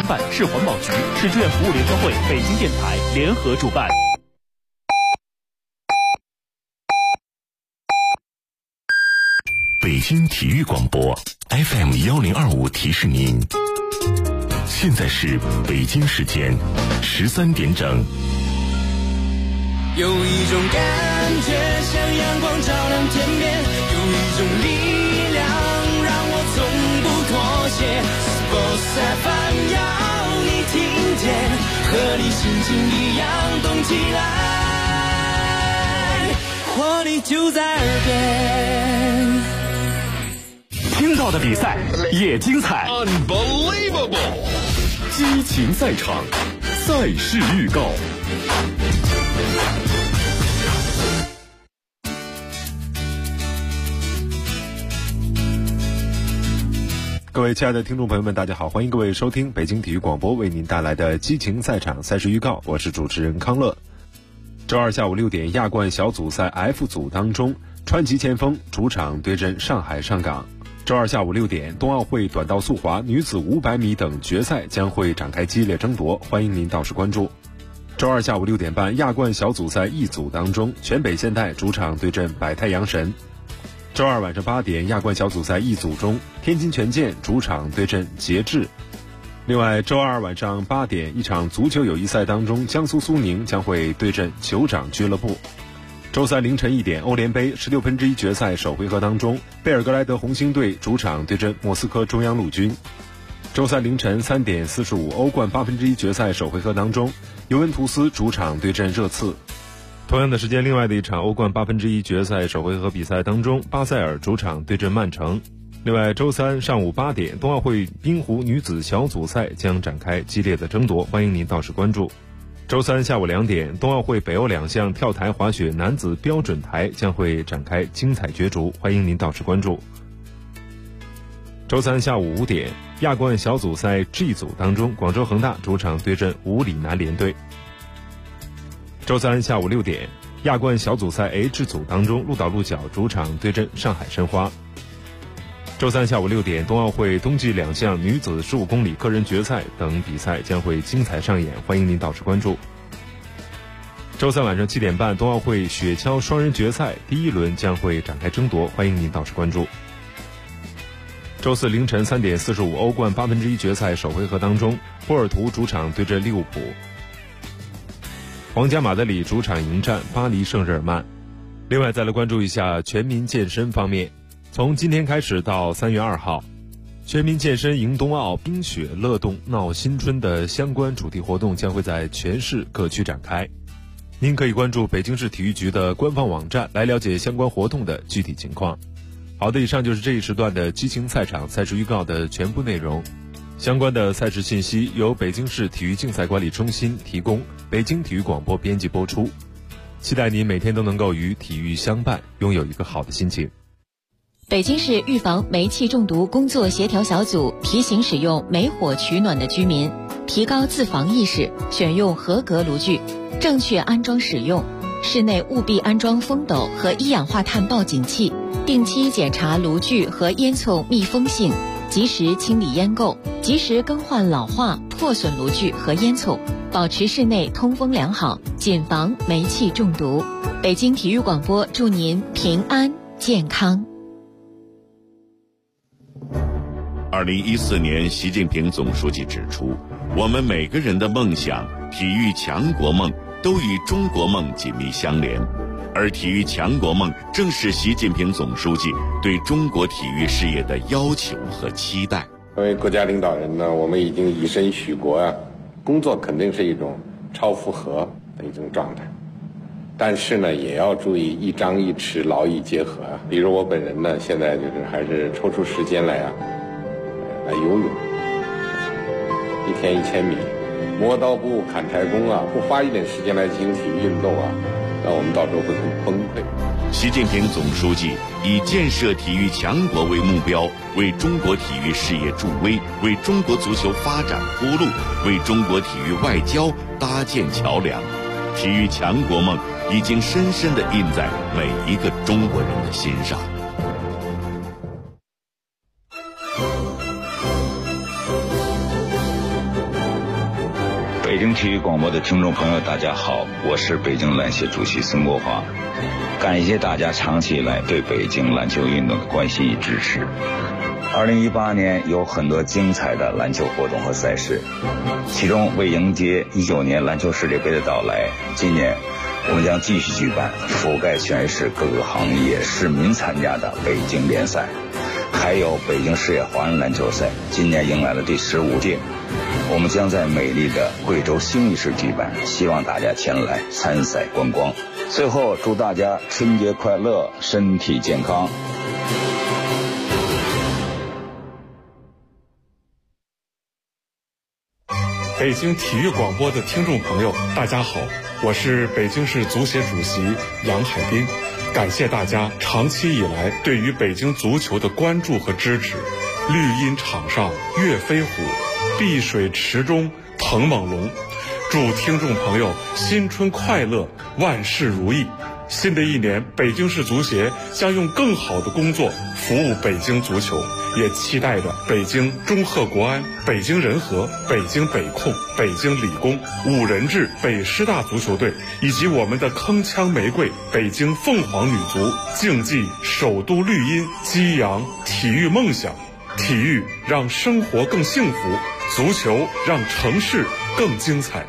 办、市环保局、市志愿服务联合会、北京电台联合主办。 北京体育广播 FM1025 提示您，现在是北京时间13点整。 有一种感觉像阳光照亮天边，有一种力量让我从不妥协。Sports FM 要你听见，和你心情一样动起来，活力就在耳边。 听到的比赛也精彩 Unbelievable！ 激情赛场，赛事预告。 各位亲爱的听众朋友们，大家好，欢迎各位收听北京体育广播为您带来的激情赛场赛事预告，我是主持人康乐。周二下午6点，亚冠小组赛 F 组当中，川崎前锋主场对阵上海上港。周二下午6点，冬奥会短道速滑女子500米等决赛将会展开激烈争夺，欢迎您到时关注。周二下午6点半，亚冠小组赛 E 组当中，全北现代主场对阵百太阳神。周二晚上8点，亚冠小组赛 E 组中，天津权健主场对阵节制。另外，周二晚上8点，一场足球友谊赛当中，江苏苏宁将会对阵酋长俱乐部。周三凌晨1点，欧联杯16分之一决赛首回合当中，贝尔格莱德红星队主场对阵莫斯科中央陆军。周三凌晨3点45，欧冠8分之一决赛首回合当中，尤文图斯主场对阵热刺。同样的时间，另外的一场欧冠8分之一决赛首回合比赛当中，巴塞尔主场对阵曼城。另外，周三上午8点，冬奥会冰壶女子小组赛将展开激烈的争夺，欢迎您到时关注。周三下午2点，冬奥会北欧2项跳台滑雪男子标准台将会展开精彩角逐，欢迎您到时关注。周三下午5点，亚冠小组赛 G 组当中，广州恒大主场对阵五里南联队。周三下午6点，亚冠小组赛 H 组当中，鹿岛鹿角主场对阵上海申花。周三下午6点，冬奥会冬季2项女子15公里个人决赛等比赛将会精彩上演，欢迎您到时关注。周三晚上7点半，冬奥会雪橇双人决赛第一轮将会展开争夺，欢迎您到时关注。周四凌晨3点45，欧冠8分之一决赛首回合当中，波尔图主场对阵利物浦。皇家马德里主场迎战巴黎圣日耳曼。另外再来关注一下全民健身方面，从今天开始到3月2号，全民健身迎冬奥冰雪乐动闹新春的相关主题活动将会在全市各区展开。您可以关注北京市体育局的官方网站来了解相关活动的具体情况。好的，以上就是这一时段的激情赛场赛事预告的全部内容。相关的赛事信息由北京市体育竞赛管理中心提供，北京体育广播编辑播出。期待您每天都能够与体育相伴，拥有一个好的心情。 北京市预防煤气中毒工作协调小组提醒使用煤火取暖的居民提高自防意识，选用合格炉具，正确安装使用，室内务必安装风斗和一氧化碳报警器，定期检查炉具和烟囱密封性，及时清理烟垢，及时更换老化破损炉具和烟囱，保持室内通风良好，谨防煤气中毒。北京体育广播祝您平安健康。 2014年，习近平总书记指出，我们每个人的梦想、体育强国梦都与中国梦紧密相连，而体育强国梦正是习近平总书记对中国体育事业的要求和期待。 作为国家领导人呢，我们已经以身许国啊，工作肯定是一种超负荷的一种状态，但是呢，也要注意一张一弛，劳逸结合啊。比如我本人呢，现在就是还是抽出时间来游泳，1天1000米，磨刀不误砍柴工啊，不花一点时间来进行体育运动啊，那我们到时候会很崩溃。 习近平总书记以建设体育强国为目标，为中国体育事业助威，为中国足球发展铺路，为中国体育外交搭建桥梁。体育强国梦已经深深地印在每一个中国人的心上。 北京体育广播的听众朋友，大家好，我是北京篮协主席孙国华。感谢大家长期以来对北京篮球运动的关心与支持。2018年有很多精彩的篮球活动和赛事，其中为迎接19年篮球世界杯的到来，今年我们将继续举办覆盖全市各个行业市民参加的北京联赛，还有北京市野华人篮球赛，今年迎来了第15届。我们将在美丽的贵州兴义市举办，希望大家前来参赛观光。最后祝大家春节快乐，身体健康。 北京体育广播的听众朋友，大家好，我是北京市足协主席杨海滨，感谢大家长期以来对于北京足球的关注和支持。绿茵场上跃飞虎，碧水池中腾猛龙。祝听众朋友新春快乐，万事如意。新的一年，北京市足协将用更好的工作服务北京足球，也期待着北京中赫国安、北京人和、北京北控、北京理工、五人制北师大足球队以及我们的铿锵玫瑰北京凤凰女足，竞技首都绿茵，激扬体育梦想。体育让生活更幸福，足球让城市更精彩。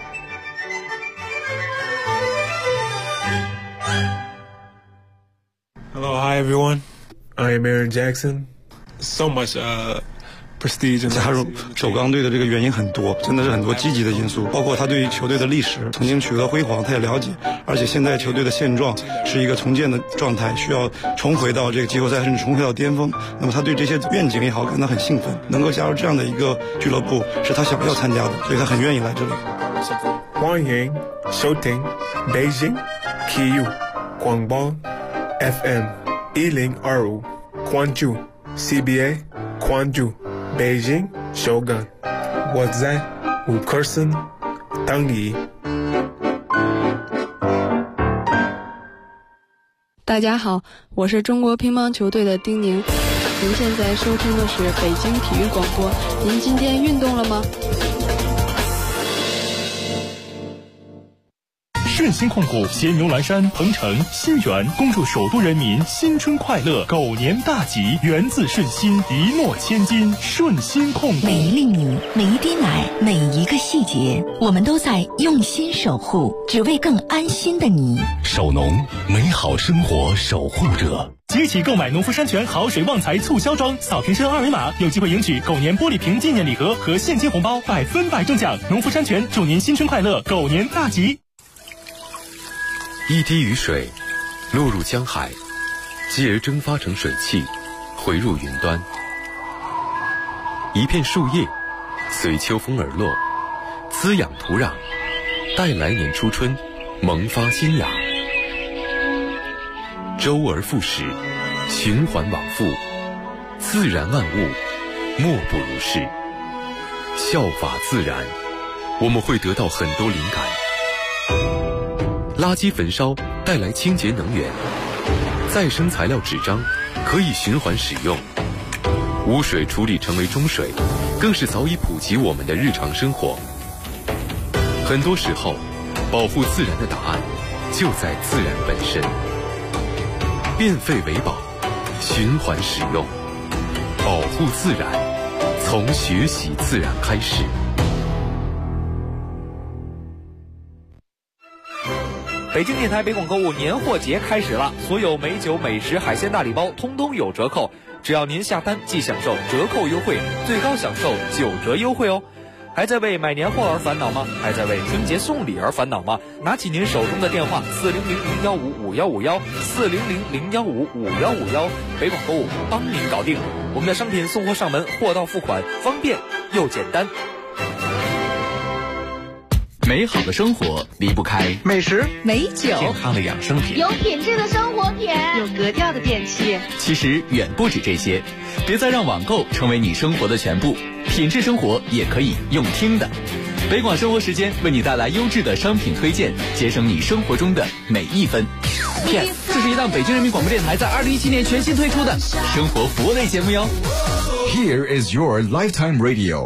Hello, hi everyone. I am Aaron Jackson. So much prestige. 加入首钢队的这个原因很多，真的是很多积极的因素，包括他对于球队的历史曾经取得辉煌，他也了解，而且现在球队的现状是一个重建的状态，需要重回到这个季后赛，甚至重回到巅峰。那么他对这些愿景也好感到很兴奋，能够加入这样的一个俱乐部是他想要参加的，所以他很愿意来这里。 欢迎收听北京体育广播 FM 1025，关注 CBA， 关注北京首钢，我在五棵松等你。 大家好，我是中国乒乓球队的丁宁。您现在收听的是北京体育广播。您今天运动了吗？ 顺鑫控股携牛栏山、鹏城、新源，恭祝首都人民新春快乐，狗年大吉，源自顺心，一诺千金。顺鑫控股， 每一粒米，每一滴奶，每一个细节，我们都在用心守护，只为更安心的你。 守农，美好生活守护者。 即日起购买农夫山泉好水旺财促销装，扫瓶身二维码，有机会赢取狗年玻璃瓶纪念礼盒和现金红包，100%中奖。农夫山泉祝您新春快乐，狗年大吉。 一滴雨水落入江海，继而蒸发成水汽，回入云端。一片树叶随秋风而落，滋养土壤，待来年初春萌发新芽。周而复始，循环往复，自然万物莫不如是。效法自然，我们会得到很多灵感。垃圾焚烧带来清洁能源，再生材料纸张可以循环使用，污水处理成为中水，更是早已普及我们的日常生活。很多时候，保护自然的答案就在自然本身。变废为宝，循环使用，保护自然，从学习自然开始。 北京电台北广购物年货节开始了，所有美酒、美食、海鲜大礼包通通有折扣，只要您下单即享受折扣优惠，最高享受9折优惠哦。还在为买年货而烦恼吗？还在为春节送礼而烦恼吗？拿起您手中的电话，400-015-5151，400-015-5151，北广购物帮您搞定。我们的商品送货上门，货到付款，方便又简单。 美好的生活离不开美食、 美酒、 健康的养生品， 有品质的生活品， 有格调的电器。 其实远不止这些，别再让网购成为你生活的全部，品质生活也可以用听的。北广生活时间为你带来优质的商品推荐，节省你生活中的每一分。PS， 这是一档北京人民广播电台在2017年全新推出的生活服务类节目哟。 Here is your lifetime radio.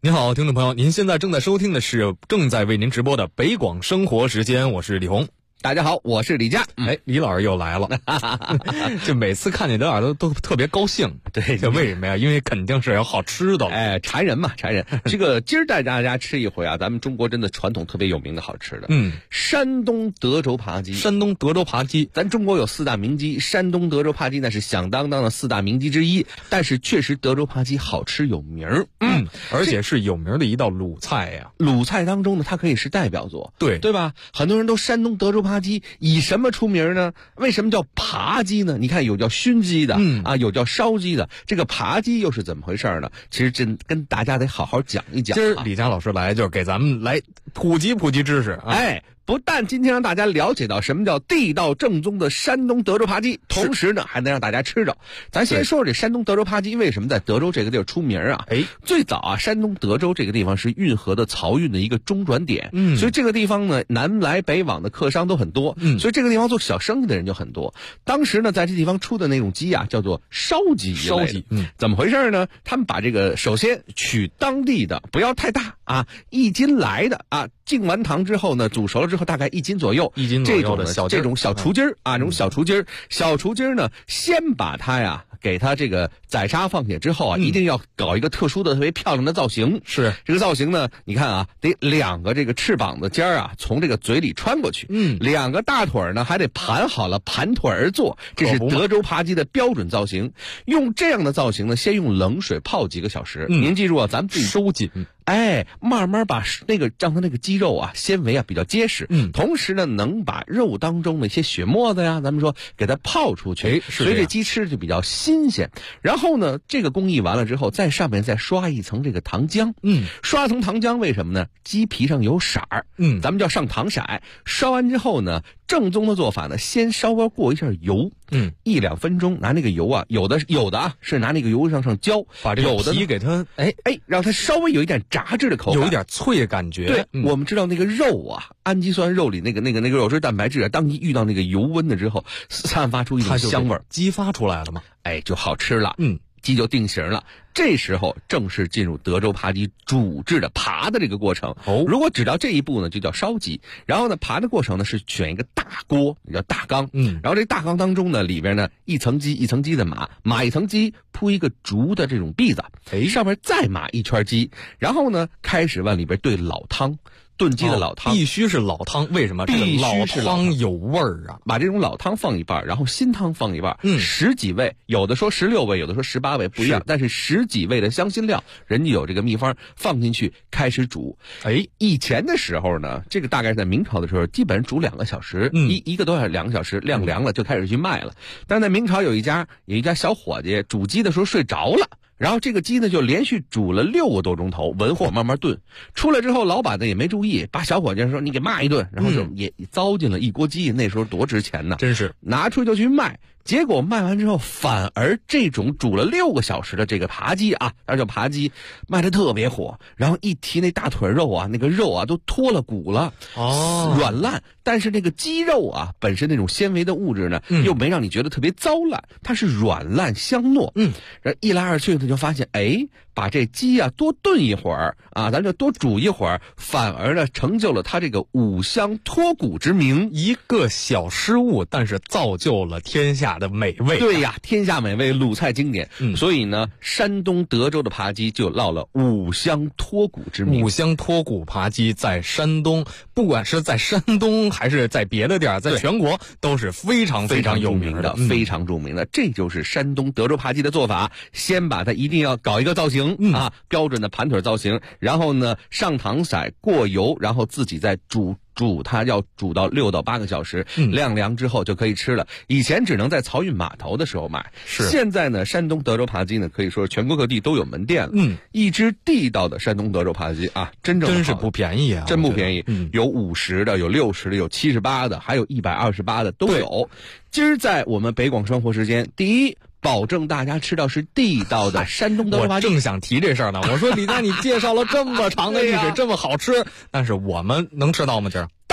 您好，听众朋友，您现在正在收听的是正在为您直播的北广生活时间，我是李红。 大家好，我是李佳。 李老师又来了，就每次看见李老师都特别高兴。 对， 这为什么呀？因为肯定是有好吃的。 馋人嘛，馋人。这个今儿带大家吃一回啊，咱们中国真的传统特别有名的好吃的。山东德州扒鸡。 山东德州扒鸡， 咱中国有4大名鸡，山东德州扒鸡那是响当当的4大名鸡之一。但是确实德州扒鸡好吃有名儿。 而且是有名的一道鲁菜呀。 鲁菜当中呢，它可以是代表作， 对吧？很多人都山东德州扒鸡以什么出名呢？为什么叫扒鸡呢？你看有叫熏鸡的，有叫烧鸡的，这个扒鸡又是怎么回事呢？其实真跟大家得好好讲一讲。 今儿李佳老师来就是给咱们来普及知识。 不但今天让大家了解到什么叫地道正宗的山东德州扒鸡，同时呢还能让大家吃着。咱先说说这山东德州扒鸡为什么在德州这个地儿出名啊？最早啊，山东德州这个地方是运河的漕运的一个中转点，所以这个地方呢南来北往的客商都很多，所以这个地方做小生意的人就很多。当时呢在这地方出的那种鸡啊叫做烧鸡，怎么回事呢？他们把这个首先取当地的，不要太大啊，1斤来的啊，浸完糖之后呢煮熟了之后大概1斤左右，这种小雏鸡儿啊，这种小雏鸡儿呢，先把它呀给它这个宰杀放血之后啊，一定要搞一个特殊的特别漂亮的造型。 是这个造型呢，你看啊，得2个这个翅膀的尖儿啊从这个嘴里穿过去，2个大腿呢还得盘好了，盘腿而坐，这是德州扒鸡的标准造型。用这样的造型呢，先用冷水泡几个小时。您记住啊，咱们自己收紧。 慢慢把让它那个鸡肉啊纤维啊比较结实，同时呢能把肉当中的一些血沫子呀，咱们说给它泡出去，所以这鸡吃就比较新鲜。然后呢，这个工艺完了之后，在上面再刷一层这个糖浆，刷层糖浆为什么呢？鸡皮上有色儿，咱们叫上糖色。刷完之后呢，正宗的做法呢，先稍微过一下油，1-2分钟，拿那个油啊，有的啊是拿那个油上浇， 把这个皮给它让它稍微有一点炸制的口感， 有一点脆的感觉。 对，我们知道那个肉啊，氨基酸肉里那个肉质蛋白质啊，当一遇到那个油温的之后，散发出一种香味儿， 激发出来了嘛， 就好吃了。鸡就定型了，这时候正式进入德州扒鸡煮制的扒的这个过程。如果只到这一步呢，就叫烧鸡。然后呢，扒的过程呢是选一个大锅，也叫大缸。然后这大缸当中呢，里边呢一层鸡一层鸡的码一层鸡，铺一个竹的这种篦子，上面再码一圈鸡，然后呢开始往里边兑老汤。炖鸡的老汤必须是老汤，为什么？ 必须是老汤有味儿啊！ 把这种老汤放一半，然后新汤放一半，10几味，有的说16味，有的说18味，不一样。但是10几味的香辛料，人家有这个秘方，放进去开始煮。以前的时候呢，这个大概是在明朝的时候，基本上煮2个小时，一个多小时2个小时，晾凉了就开始去卖了。但是在明朝有一家小伙计煮鸡的时候睡着了。然后这个鸡呢就连续煮了6个多钟头，文火慢慢炖。出来之后，老板呢也没注意，把小伙计说你给骂一顿，然后就也糟践了一锅鸡。那时候多值钱呢， 真是拿出去就去卖。结果卖完之后，反而这种煮了6个小时的这个扒鸡啊，那叫扒鸡，卖的特别火。然后一提那大腿肉啊，那个肉啊都脱了骨了，软烂。但是那个鸡肉啊，本身那种纤维的物质呢，又没让你觉得特别糟烂，它是软烂香糯。然后一来二去，他就发现，把这鸡啊多炖一会儿啊，咱就多煮一会儿，反而呢成就了它这个五香脱骨之名。 一个小失误，但是造就了天下的美味。 对呀，天下美味，鲁菜经典。所以呢，山东德州的扒鸡就落了五香脱骨之名。 五香脱骨扒鸡在山东，不管是在山东还是在别的地儿，在全国都是非常非常有名的， 非常著名的。这就是山东德州扒鸡的做法，先把它一定要搞一个造型。标准的盘腿造型，然后呢上糖色过油，然后自己再煮它，要煮到6到8个小时，晾凉之后就可以吃了。以前只能在漕运码头的时候买，现在呢山东德州扒鸡呢可以说全国各地都有门店了。一只地道的山东德州扒鸡啊，真是不便宜啊， 真不便宜。有50的，有60的，有78的，还有128的都有。今儿在我们北广生活时间，第一，保证大家吃到是地道的山东德州扒鸡。 我正想提这事儿呢，我说李佳，你介绍了这么长的历史，这么好吃，但是我们能吃到吗？今儿当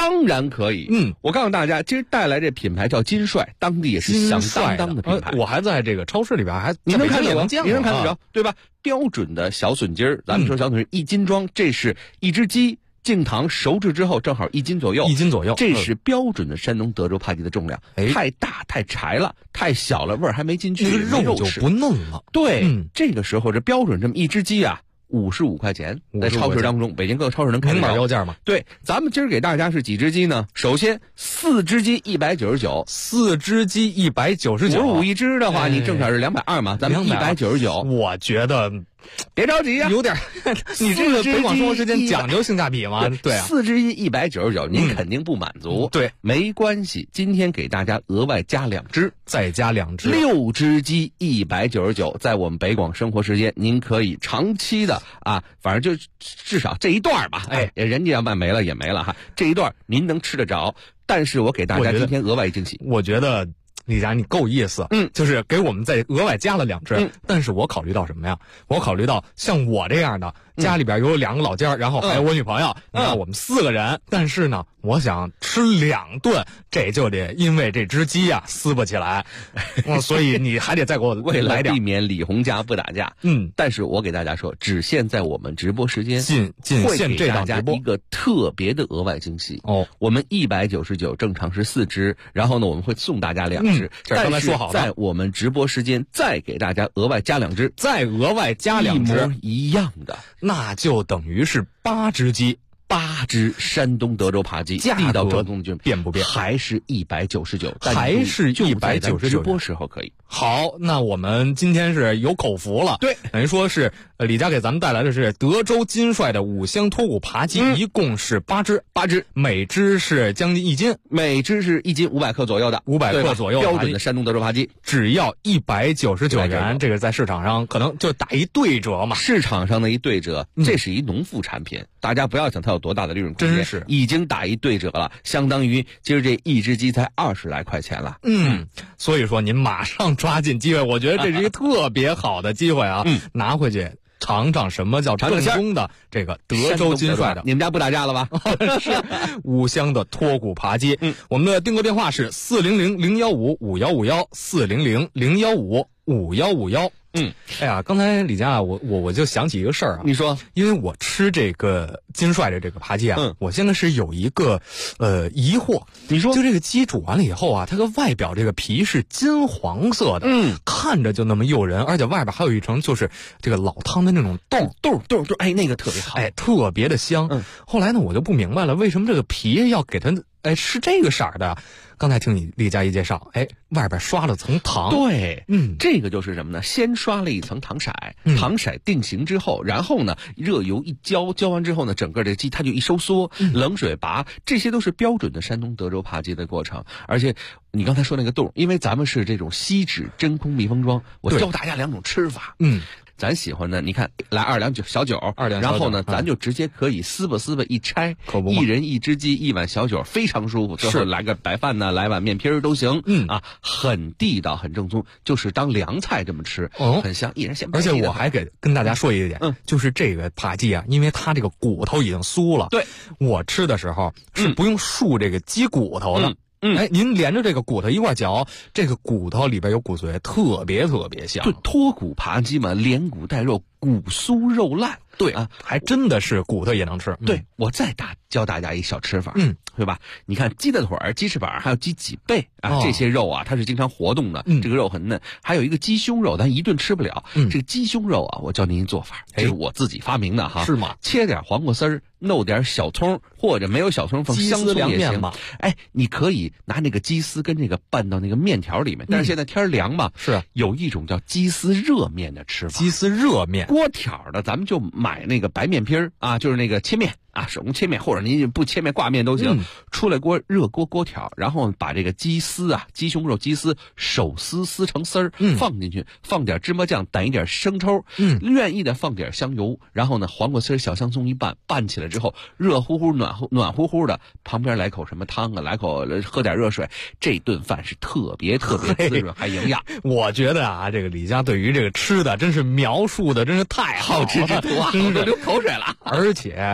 当然可以。我告诉大家，今儿带来这品牌叫金帅，当地也是响当当的品牌。 我还在这个超市里边你能看得着， 你能看得着，对吧？标准的小笋筋儿，咱们说小笋筋1斤装，这是一只鸡净糖熟制之后正好1斤左右 ，1斤左右， 这是标准的山东德州扒鸡的重量。太大太柴了，太小了味儿还没进去， 那个肉就不嫩了。 对，这个时候这标准这么一只鸡啊。55块钱，在超市当中，北京各个超市能看到。 明码标价嘛。 对，咱们今儿给大家是几只鸡呢？首先4只鸡199，4 只鸡199，55 一只的话，你正好是220嘛，咱们199。 我觉得别着急啊， 有点你这个北广生活时间讲究性价比嘛？对啊 ，4只鸡199，您肯定不满足。 对， 没关系，今天给大家额外加2只， 再加2只 ，6只鸡199，在我们北广生活时间，您可以长期的啊，反正就至少这一段吧，人家要卖没了也没了哈，这一段您能吃得着。但是我给大家今天额外惊喜， 我觉得。李佳，你够意思，就是给我们再额外加了2只，但是我考虑到什么呀？我考虑到像我这样的，家里边有2个老家，然后还有我女朋友，你看我们4个人，但是呢，我想吃2顿，这就得因为这只鸡呀撕不起来，所以你还得再给我为了来点， 避免李红家不打架。但是我给大家说，只限在我们直播时间， 仅限这档直播一个特别的额外惊喜哦。我们199正常是4只，然后呢，我们会送大家2只。 这刚才说好了， 在我们直播时间再给大家额外加2只， 再额外加2只， 一模一样的， 那就等于是8只鸡 ，8只山东德州扒鸡，地道正宗菌变不变？ 还是199， 还是199， 直播时候可以。 好，那我们今天是有口福了， 对， 等于说是李佳给咱们带来的是德州金帅的5香脱骨扒鸡，一共是8只，每只是将近1斤， 每只是1斤500克左右的 ，500克左右， 标准的山东德州扒鸡， 只要199元，这个在市场上可能就打一对折嘛， 市场上的一对折，这是一农副产品，大家不要想它有多大的利润空间， 真是已经打一对折了，相当于今儿这一只鸡才20来块钱了， 所以说您马上抓紧机会，我觉得这是一个特别好的机会啊，拿回去尝尝什么叫正宗的这个德州金帅的。 你们家不打架了吧？ 是5香的脱骨扒鸡。我们的订购电话是400-015-5151，400-015-5151。哎呀，刚才李佳啊，我就想起一个事儿啊。 你说， 因为我吃这个金帅的这个扒鸡啊，我现在是有一个疑惑。 你说， 就这个鸡煮完了以后啊，它个外表这个皮是金黄色的，看着就那么诱人，而且外边还有一层就是这个老汤的那种豆， 哎，那个特别好， 哎，特别的香。后来呢，我就不明白了，为什么这个皮要给它是这个色儿的？刚才听你李佳一介绍，外边刷了层糖， 对，这个就是什么呢？先刷了一层糖色，糖色定型之后，然后呢，热油一浇，浇完之后呢，整个这鸡它就一收缩，冷水拔，这些都是标准的山东德州扒鸡的过程。而且你刚才说那个冻，因为咱们是这种锡纸真空密封装，我教大家2种吃法，咱喜欢的，你看来2两小酒，然后呢，咱就直接可以撕吧一拆，一人1只鸡1碗小酒，非常舒服。最后来个白饭呢，来碗面皮都行，很地道，很正宗，就是当凉菜这么吃，很香，一人先。 而且我还跟大家说一点，就是这个扒鸡啊，因为它这个骨头已经酥了， 对， 我吃的时候是不用漱这个鸡骨头的。您连着这个骨头一块嚼，这个骨头里边有骨髓，特别香。 对，脱骨扒鸡嘛，连骨带肉，骨酥肉烂。 对啊，还真的是骨头也能吃。 对，我再教大家一小吃法，对吧？你看鸡的腿儿、鸡翅膀，还有鸡脊背啊，这些肉啊，它是经常活动的，这个肉很嫩。还有一个鸡胸肉，咱一顿吃不了。这个鸡胸肉啊，我教您一做法，这是我自己发明的哈。 是吗？ 切点黄瓜丝儿，弄点小葱，或者没有小葱放香葱也行。你可以拿那个鸡丝跟这个拌到那个面条里面。但是现在天凉嘛， 是有一种叫鸡丝热面的吃法。 鸡丝热面， 锅条的，咱们就买那个白面皮儿啊，就是那个切面啊，手工切面，或者您不切面挂面都行。出来热锅条，然后把这个鸡丝啊，鸡胸肉鸡丝手撕成丝儿，放进去，放点芝麻酱，掸一点生抽，愿意的放点香油，然后呢，黄瓜丝小香葱一拌起来之后，热乎乎暖乎的，旁边来口什么汤啊，来口喝点热水，这顿饭是特别滋润还营养。 我觉得啊，这个李佳对于这个吃的真是描述的真是太好吃之徒啊， 真是都流口水了。 而且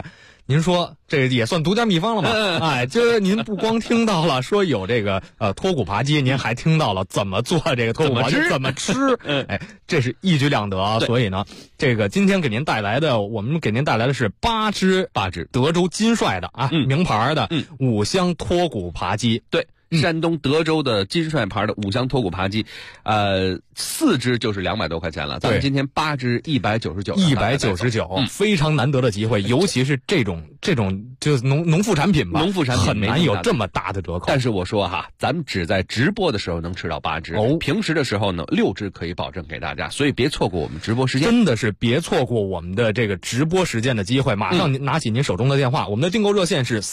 您说这也算独家秘方了吧？哎，就是您不光听到了说有这个脱骨扒鸡，您还听到了怎么做这个脱骨扒鸡，怎么吃，哎，这是一举两得啊。所以呢，这个今天我们给您带来的是八只德州金帅的啊，名牌的五香脱骨扒鸡。 对。山东德州的金帅牌的五香脱骨扒鸡，4只就是200多块钱了。咱们今天8只199， 非常难得的机会，尤其是这种就是农副产品吧， 农副产品很难有这么大的折扣。 但是我说哈，咱们只在直播的时候能吃到8只，平时的时候呢6只可以保证给大家，所以别错过我们直播时间， 真的是别错过我们的这个直播时间的机会。马上拿起您手中的电话，我们的订购热线是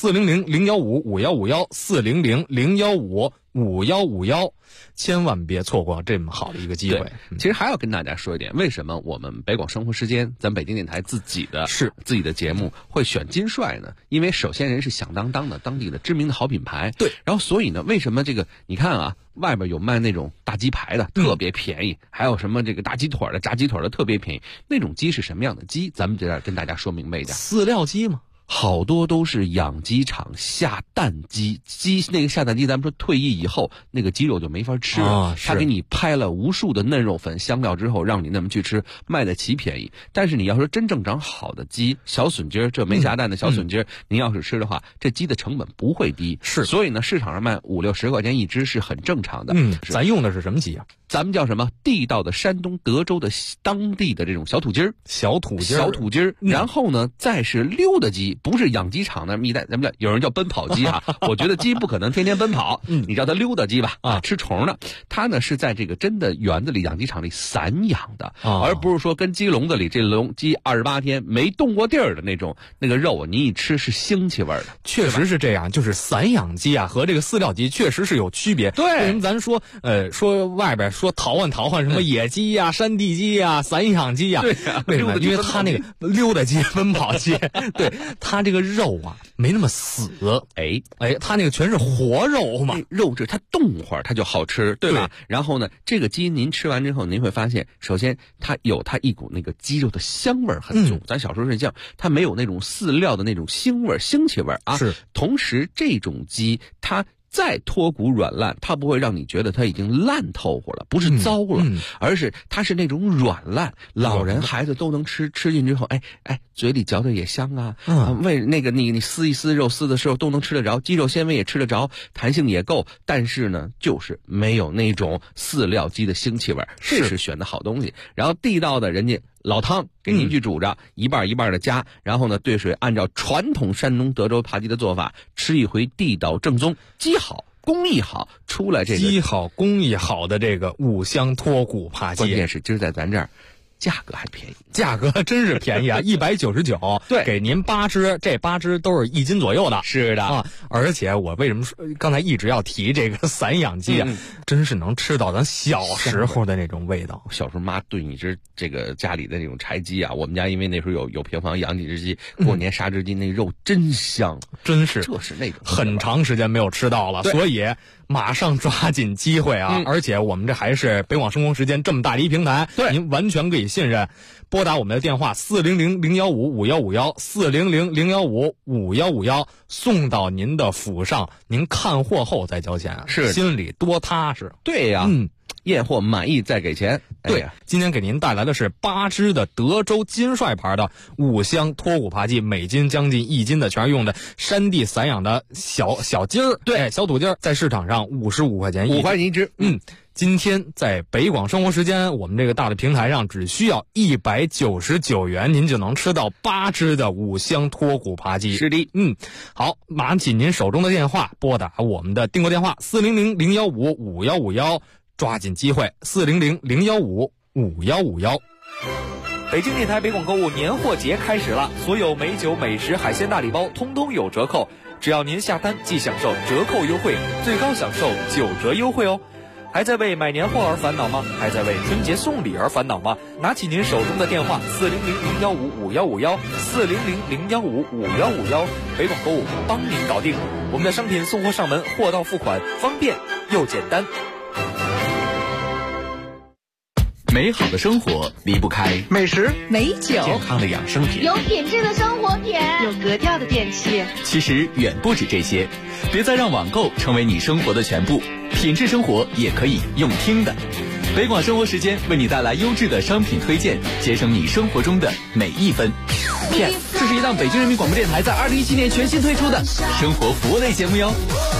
400-015-5151，400-015-5151，千万别错过这么好的一个机会。 其实还要跟大家说一点，为什么我们北广生活时间，咱北京电台自己的节目会选金帅呢？因为首先人是响当当的当地的知名的好品牌，对。然后所以呢，为什么这个你看啊，外边有卖那种大鸡排的特别便宜，还有什么这个大鸡腿的、炸鸡腿的特别便宜，那种鸡是什么样的鸡？咱们在这跟大家说明白一点， 饲料鸡吗？ 好多都是养鸡场下蛋鸡，那个下蛋鸡，咱们说退役以后那个鸡肉就没法吃了，他给你拍了无数的嫩肉粉、香料之后，让你那么去吃，卖得起便宜。但是你要说真正长好的鸡，小笋鸡这没下蛋的小笋鸡，您要是吃的话，这鸡的成本不会低，所以呢，市场上卖50-60块钱一只是很正常的。 咱用的是什么鸡啊？ 咱们叫什么？地道的山东德州的当地的这种小土鸡儿，然后呢，再是溜达鸡。不是养鸡场那么一带，咱们有人叫奔跑鸡啊，我觉得鸡不可能天天奔跑，你叫它溜达鸡吧，吃虫的。它呢是在这个真的园子里、养鸡场里散养的，而不是说跟鸡笼子里这笼鸡28天没动过地儿的那种那个肉，你一吃是腥气味的。 确实是这样，就是散养鸡啊和这个饲料鸡确实是有区别。 对， 为什么咱说外边说淘换什么野鸡呀、山地鸡呀、散养鸡呀？ 对呀，为什么？因为它那个溜达鸡、奔跑鸡，对它这个肉啊没那么死，它那个全是活肉嘛， 肉质它动会儿它就好吃，对吧？然后呢，这个鸡您吃完之后，您会发现，首先它有它一股那个鸡肉的香味很重，咱小时候睡觉，它没有那种饲料的那种腥气味啊。 是， 同时这种鸡它再脱骨软烂，它不会让你觉得它已经烂透乎了，不是糟了，而是它是那种软烂，老人孩子都能吃进之后，嘴里嚼的也香啊，为那个你撕一撕肉撕的时候都能吃得着，鸡肉纤维也吃得着，弹性也够，但是呢，就是没有那种饲料鸡的腥气味，这是选的好东西。然后地道的人家老汤给您去煮着，一半一半的加，然后呢兑水，按照传统山东德州扒鸡的做法，吃一回地道正宗，鸡好工艺好，出来这个鸡好工艺好的这个五香脱骨扒鸡， 关键是今儿在咱这儿价格还便宜， 价格真是便宜啊！199， 对， 给您8只，这8只都是1斤左右的。 是的啊，而且我为什么说刚才一直要提这个散养鸡啊？真是能吃到咱小时候的那种味道。 小时候妈炖一只这个家里的那种柴鸡啊，我们家因为那时候有平房养几只鸡，过年杀只鸡，那肉真香， 真是， 这是那种很长时间没有吃到了，所以马上抓紧机会啊！而且我们这还是北广生活时间这么大的一平台，您完全可以信任。拨打我们的电话400-015-5151，400-015-5151，送到您的府上，您看货后再交钱， 是心里多踏实。 对呀，验货满意再给钱。 对，今天给您带来的是8只的德州金帅牌的五香脱骨扒鸡，每斤将近1斤的，全是用的山地散养的小鸡儿，对，小土鸡儿，在市场上55块钱 5块钱一只。 今天在北广生活时间，我们这个大的平台上只需要199元，您就能吃到8只的五香脱骨扒鸡。 是的， 好，拿起您手中的电话，拨打我们的订购电话400-015-5151，抓紧机会，400-015-5151。 北京电台北广购物年货节开始了，所有美酒、美食、海鲜大礼包通通有折扣，只要您下单即享受折扣优惠，最高享受9折优惠哦。还在为买年货而烦恼吗？还在为春节送礼而烦恼吗？拿起您手中的电话400-015-5151，400-015-5151，北广购物帮您搞定。我们的商品送货上门，货到付款，方便又简单。 美好的生活离不开美食、 美酒、 健康的养生品， 有品质的生活品， 有格调的电器。 其实远不止这些，别再让网购成为你生活的全部，品质生活也可以用听的。北广生活时间为你带来优质的商品推荐，节省你生活中的每一分。Yes， 这是一档北京人民广播电台在2017年全新推出的生活服务类节目哟。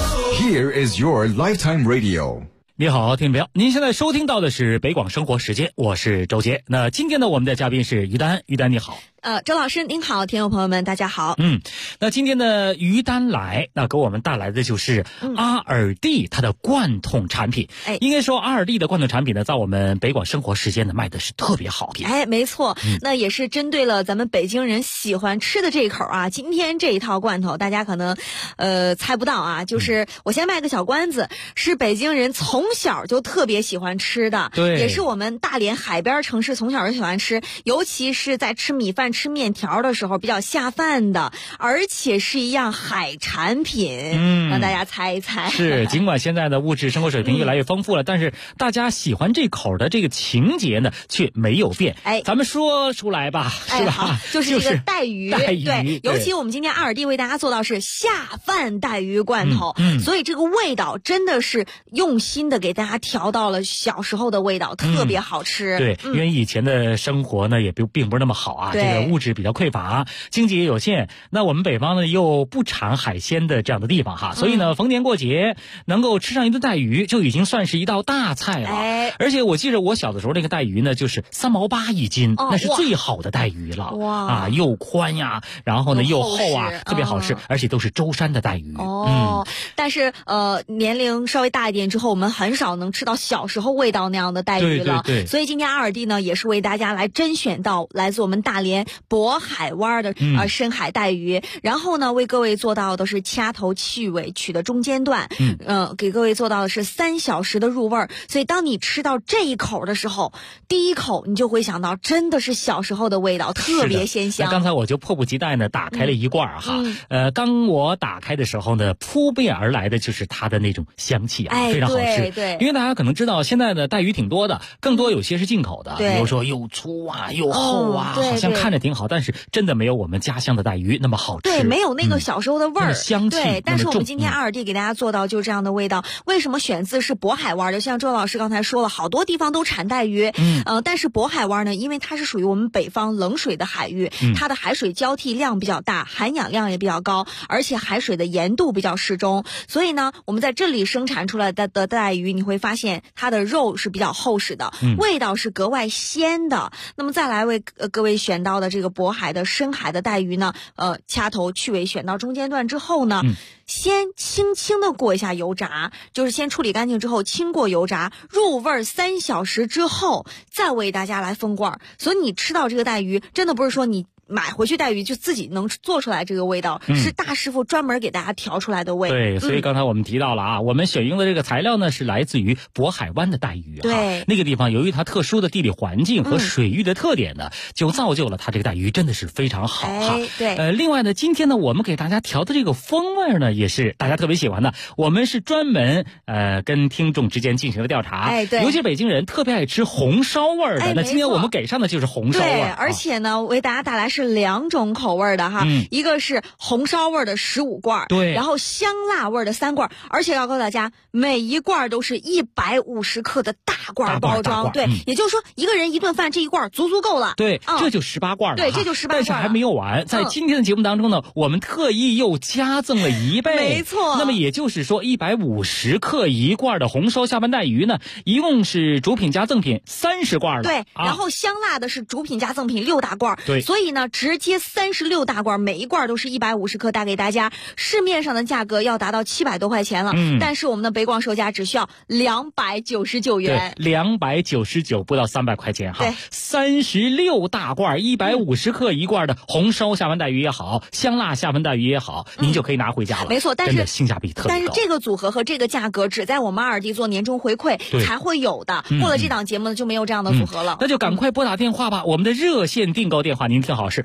Here is your Lifetime Radio。 你好，听众朋友，您现在收听到的是北广生活时间，我是周杰。那今天呢，我们的嘉宾是于丹，于丹你好。 周老师您好，听众朋友们大家好。 那今天呢，于丹来，那给我们带来的就是阿尔蒂它的罐头产品。应该说阿尔蒂的罐头产品呢，在我们北广生活时间呢卖的是特别好的。 没错，那也是针对了咱们北京人喜欢吃的这一口啊。今天这一套罐头，大家可能猜不到啊，就是我先卖个小关子，是北京人从小就特别喜欢吃的， 对， 也是我们大连海边城市从小就喜欢吃，尤其是在吃米饭、吃面条的时候比较下饭的，而且是一样海产品。让大家猜一猜。 是，尽管现在的物质生活水平越来越丰富了，但是大家喜欢这口的这个情节呢却没有变。咱们说出来吧，是吧？ 就是这个带鱼，对，尤其我们今天阿尔蒂为大家做到是下饭带鱼罐头，所以这个味道真的是用心的给大家调到了小时候的味道，特别好吃。 对，因为以前的生活呢也并不是那么好啊，这个物质比较匮乏，经济也有限。那我们北方呢又不产海鲜的这样的地方哈，所以呢逢年过节能够吃上一顿带鱼就已经算是一道大菜了。而且我记得我小的时候那个带鱼呢就是3毛8一斤，那是最好的带鱼了。哇，又宽呀，然后呢又厚啊，特别好吃，而且都是舟山的带鱼。 但是年龄稍微大一点之后，我们很少能吃到小时候味道那样的带鱼了。 对， 所以今天阿尔蒂呢也是为大家来甄选到来自我们大连渤海湾的深海带鱼，然后呢为各位做到的是掐头去尾取的中间段，给各位做到的是3小时的入味儿。所以当你吃到这一口的时候，第一口你就会想到真的是小时候的味道，特别鲜香。 那刚才我就迫不及待呢打开了一罐哈，当我打开的时候呢，扑面而来的就是它的那种香气啊，非常好吃。 对， 因为大家可能知道现在的带鱼挺多的，更多有些是进口的，比如说又粗啊又厚啊，好像看着挺好，但是真的没有我们家乡的带鱼那么好吃。 对，没有那个小时候的味儿， 香气。 对，但是我们今天阿尔蒂给大家做到就是这样的味道。为什么选自是渤海湾的？像周老师刚才说了，好多地方都产带鱼，但是渤海湾呢，因为它是属于我们北方冷水的海域，它的海水交替量比较大，含氧量也比较高，而且海水的盐度比较适中，所以呢，我们在这里生产出来的带鱼，你会发现它的肉是比较厚实的，味道是格外鲜的。那么再来为各位选到的这个渤海的深海的带鱼呢，掐头去尾选到中间段之后呢，先轻轻的过一下油炸，就是先处理干净之后轻过油炸，入味3小时之后再为大家来封罐。所以你吃到这个带鱼，真的不是说你买回去带鱼就自己能做出来这个味道，是大师傅专门给大家调出来的味。 对，所以刚才我们提到了啊，我们选用的这个材料呢是来自于渤海湾的带鱼。 对， 那个地方由于它特殊的地理环境和水域的特点呢，就造就了它这个带鱼真的是非常好哈。 对， 另外呢，今天呢我们给大家调的这个风味呢也是大家特别喜欢的。我们是专门跟听众之间进行了调查， 对， 尤其北京人特别爱吃红烧味的。那今天我们给上的就是红烧味。 对，而且呢为大家带来是2种口味的哈，一个是红烧味的15罐， 对， 然后香辣味的3罐，而且要告诉大家，每一罐都是150克的大罐包装，对，也就是说一个人一顿饭这一罐足够了。 对，这就18罐了。 对，这就18罐。 但是还没有完，在今天的节目当中呢，我们特意又加赠了1倍。 没错。 那么也就是说，150克一罐的红烧下饭带鱼呢，一共是主品加赠品30罐了。 对，然后香辣的是主品加赠品6大罐。 对， 所以呢，直接36大罐，每一罐都是150克，带给大家。市面上的价格要达到700多块钱了，但是我们的北广售价只需要299元。 对，299不到300块钱哈。36大罐150克一罐的红烧下饭带鱼也好，香辣下饭带鱼也好，您就可以拿回家了。 没错，但是性价比特别高。 但是这个组合和这个价格只在我们阿尔蒂做年终回馈才会有的，过了这档节目就没有这样的组合了。 那就赶快拨打电话吧，我们的热线订购电话您听好， 是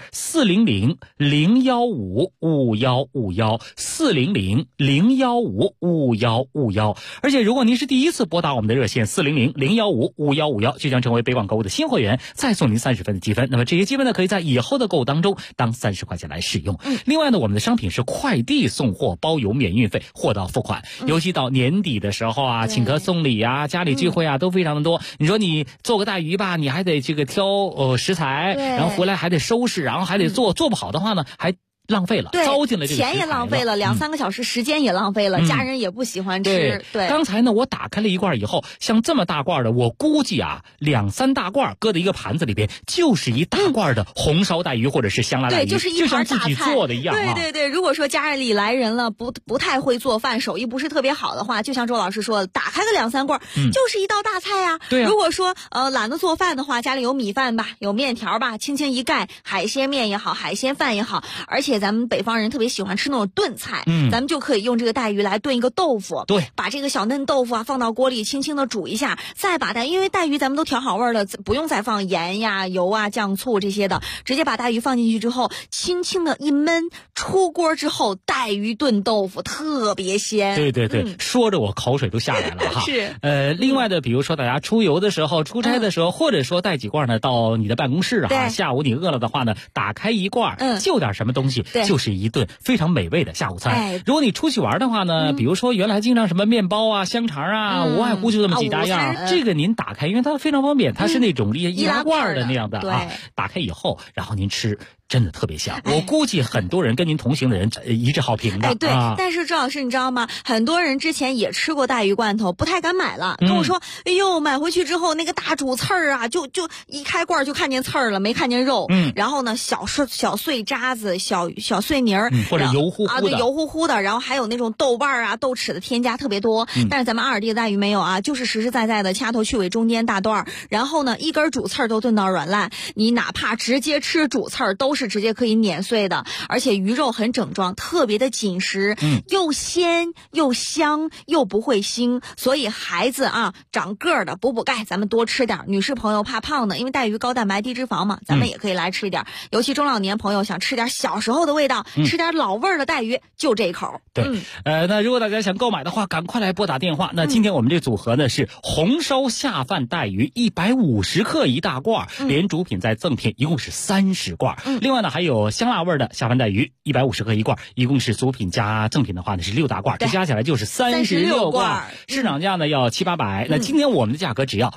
400-015-5151，400-015-5151。而且如果您是第一次拨打我们的热线400-015-5151，就将成为北广购物的新会员，再送您30分的积分。那么这些积分呢，可以在以后的购物当中当30块钱来使用。另外呢，我们的商品是快递送货，包邮免运费，货到付款。尤其到年底的时候啊，请客送礼啊，家里聚会啊，都非常的多。你说你做个带鱼吧，你还得这个挑食材，然后回来还得收拾，然后还得做不好的话呢，还浪费了，糟践了这个钱也浪费了，2-3个小时时间也浪费了，家人也不喜欢吃。对， 刚才呢我打开了一罐以后，像这么大罐的，我估计啊2-3大罐搁在一个盘子里边，就是一大罐的红烧带鱼或者是香辣带鱼， 对，就是一盘大菜， 就像自己做的一样啊。 对，如果说家里来人了，不太会做饭，手艺不是特别好的话，就像周老师说的，打开个2-3罐，就是一道大菜啊。 对啊。 如果说懒得做饭的话，家里有米饭吧，有面条吧，轻轻一盖，海鲜面也好，海鲜饭也好，而且咱们北方人特别喜欢吃那种炖菜，咱们就可以用这个带鱼来炖一个豆腐。 对， 把这个小嫩豆腐啊放到锅里轻轻的煮一下，再把因为带鱼咱们都调好味了，不用再放盐呀、油啊、酱醋这些的，直接把带鱼放进去之后，轻轻的一焖，出锅之后，带鱼炖豆腐特别鲜。 对，说着我口水都下来了哈。 是。 另外的，比如说大家出游的时候、出差的时候，或者说带几罐呢到你的办公室哈，下午你饿了的话呢，打开一罐，就点什么东西，就是一顿非常美味的下午餐。如果你出去玩的话呢，比如说原来经常什么面包啊、香肠啊，无外乎就这么几大样，这个您打开，因为它非常方便，它是那种易拉罐的那样的啊，打开以后，然后您吃。真的特别香，我估计很多人跟您同行的人一致好评的。 对，但是周老师你知道吗？很多人之前也吃过带鱼罐头，不太敢买了，跟我说：“哎呦，买回去之后那个大主刺儿啊，就一开罐就看见刺儿了，没看见肉。然后呢，小碎渣子、小碎泥儿， 或者油乎乎的， 对，油乎乎的。然后还有那种豆瓣啊、豆豉的添加特别多。但是咱们阿尔蒂的带鱼没有啊，就是实实在在的掐头去尾，中间大段，然后呢，一根主刺儿都炖到软烂。你哪怕直接吃主刺儿都是直接可以碾碎的，而且鱼肉很整装，特别的紧实，又鲜又香又不会腥，所以孩子啊长个儿的补钙，咱们多吃点。女士朋友怕胖的，因为带鱼高蛋白低脂肪嘛，咱们也可以来吃一点。尤其中老年朋友想吃点小时候的味道，吃点老味儿的带鱼，就这一口。 对，那如果大家想购买的话，赶快来拨打电话。那今天我们这组合呢是红烧下饭带鱼150克一大罐，连主品再赠品，一共是30罐。另外呢还有香辣味的下饭带鱼150克一罐，一共是主品加赠品的话呢是6大罐，这加起来就是36罐。市场价呢要700-800，那今天我们的价格只要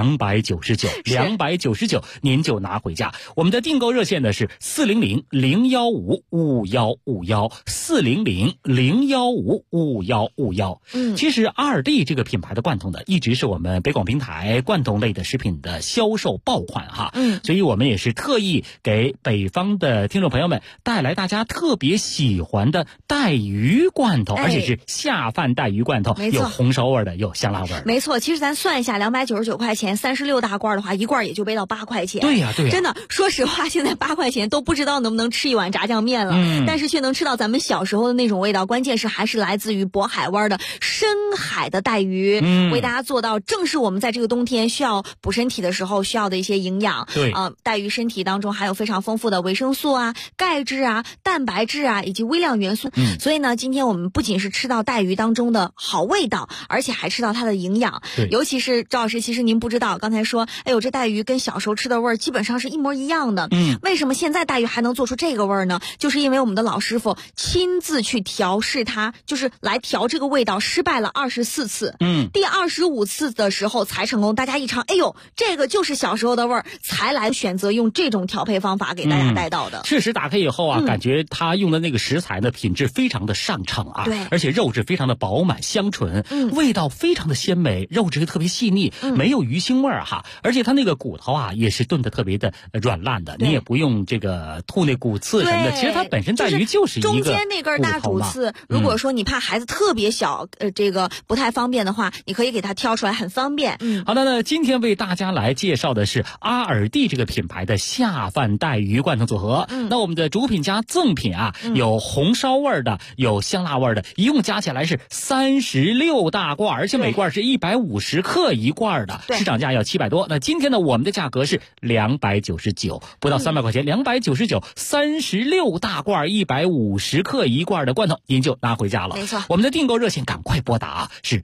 299，299您就拿回家。我们的订购热线呢是400-015-5151，400-015-5151。其实阿尔蒂这个品牌的罐头呢，一直是我们北广平台罐头类的食品的销售爆款哈。所以我们也是特意给北方的听众朋友们带来大家特别喜欢的带鱼罐头，而且是下饭带鱼罐头，有红烧味的，有香辣味的。 没错，其实咱算一下，299块钱，36大罐的话，一罐也就背到8块钱。 对呀， 真的，说实话，现在8块钱都不知道能不能吃一碗炸酱面了，但是却能吃到咱们小时候的那种味道。关键是还是来自于渤海湾的深海的带鱼，为大家做到正是我们在这个冬天需要补身体的时候需要的一些营养。 对， 带鱼身体当中含有非常丰富的维生素啊、钙质啊、蛋白质啊以及微量元素。所以呢，今天我们不仅是吃到带鱼当中的好味道，而且还吃到它的营养。尤其是赵老师，其实您不知道，刚才说，哎呦，这带鱼跟小时候吃的味儿基本上是一模一样的。为什么现在带鱼还能做出这个味儿呢？就是因为我们的老师傅亲自去调试它，就是来调这个味道，失败了24次。第25次的时候才成功。大家一尝，哎呦，这个就是小时候的味儿，才来选择用这种调配方法给大家带到的。 确实打开以后啊，感觉他用的那个食材呢，品质非常的上乘啊， 对， 而且肉质非常的饱满香醇，味道非常的鲜美，肉质特别细腻，没有鱼腥味儿哈，而且它那个骨头啊也是炖的特别的软烂的，你也不用这个吐那骨刺什么的，其实它本身带鱼就是一个中间那根大主刺，如果说你怕孩子特别小，这个不太方便的话，你可以给它挑出来，很方便。 好的，那今天为大家来介绍的是阿尔蒂这个品牌的下饭带鱼罐头组。 组合。那我们的主品加赠品啊，有红烧味的，有香辣味的，一共加起来是36大罐，而且每罐是150克一罐的，市场价要700多。那今天呢，我们的价格是299，不到300块钱，299，36大罐150克一罐的罐头，您就拿回家了。 没错， 我们的订购热线赶快拨打啊，是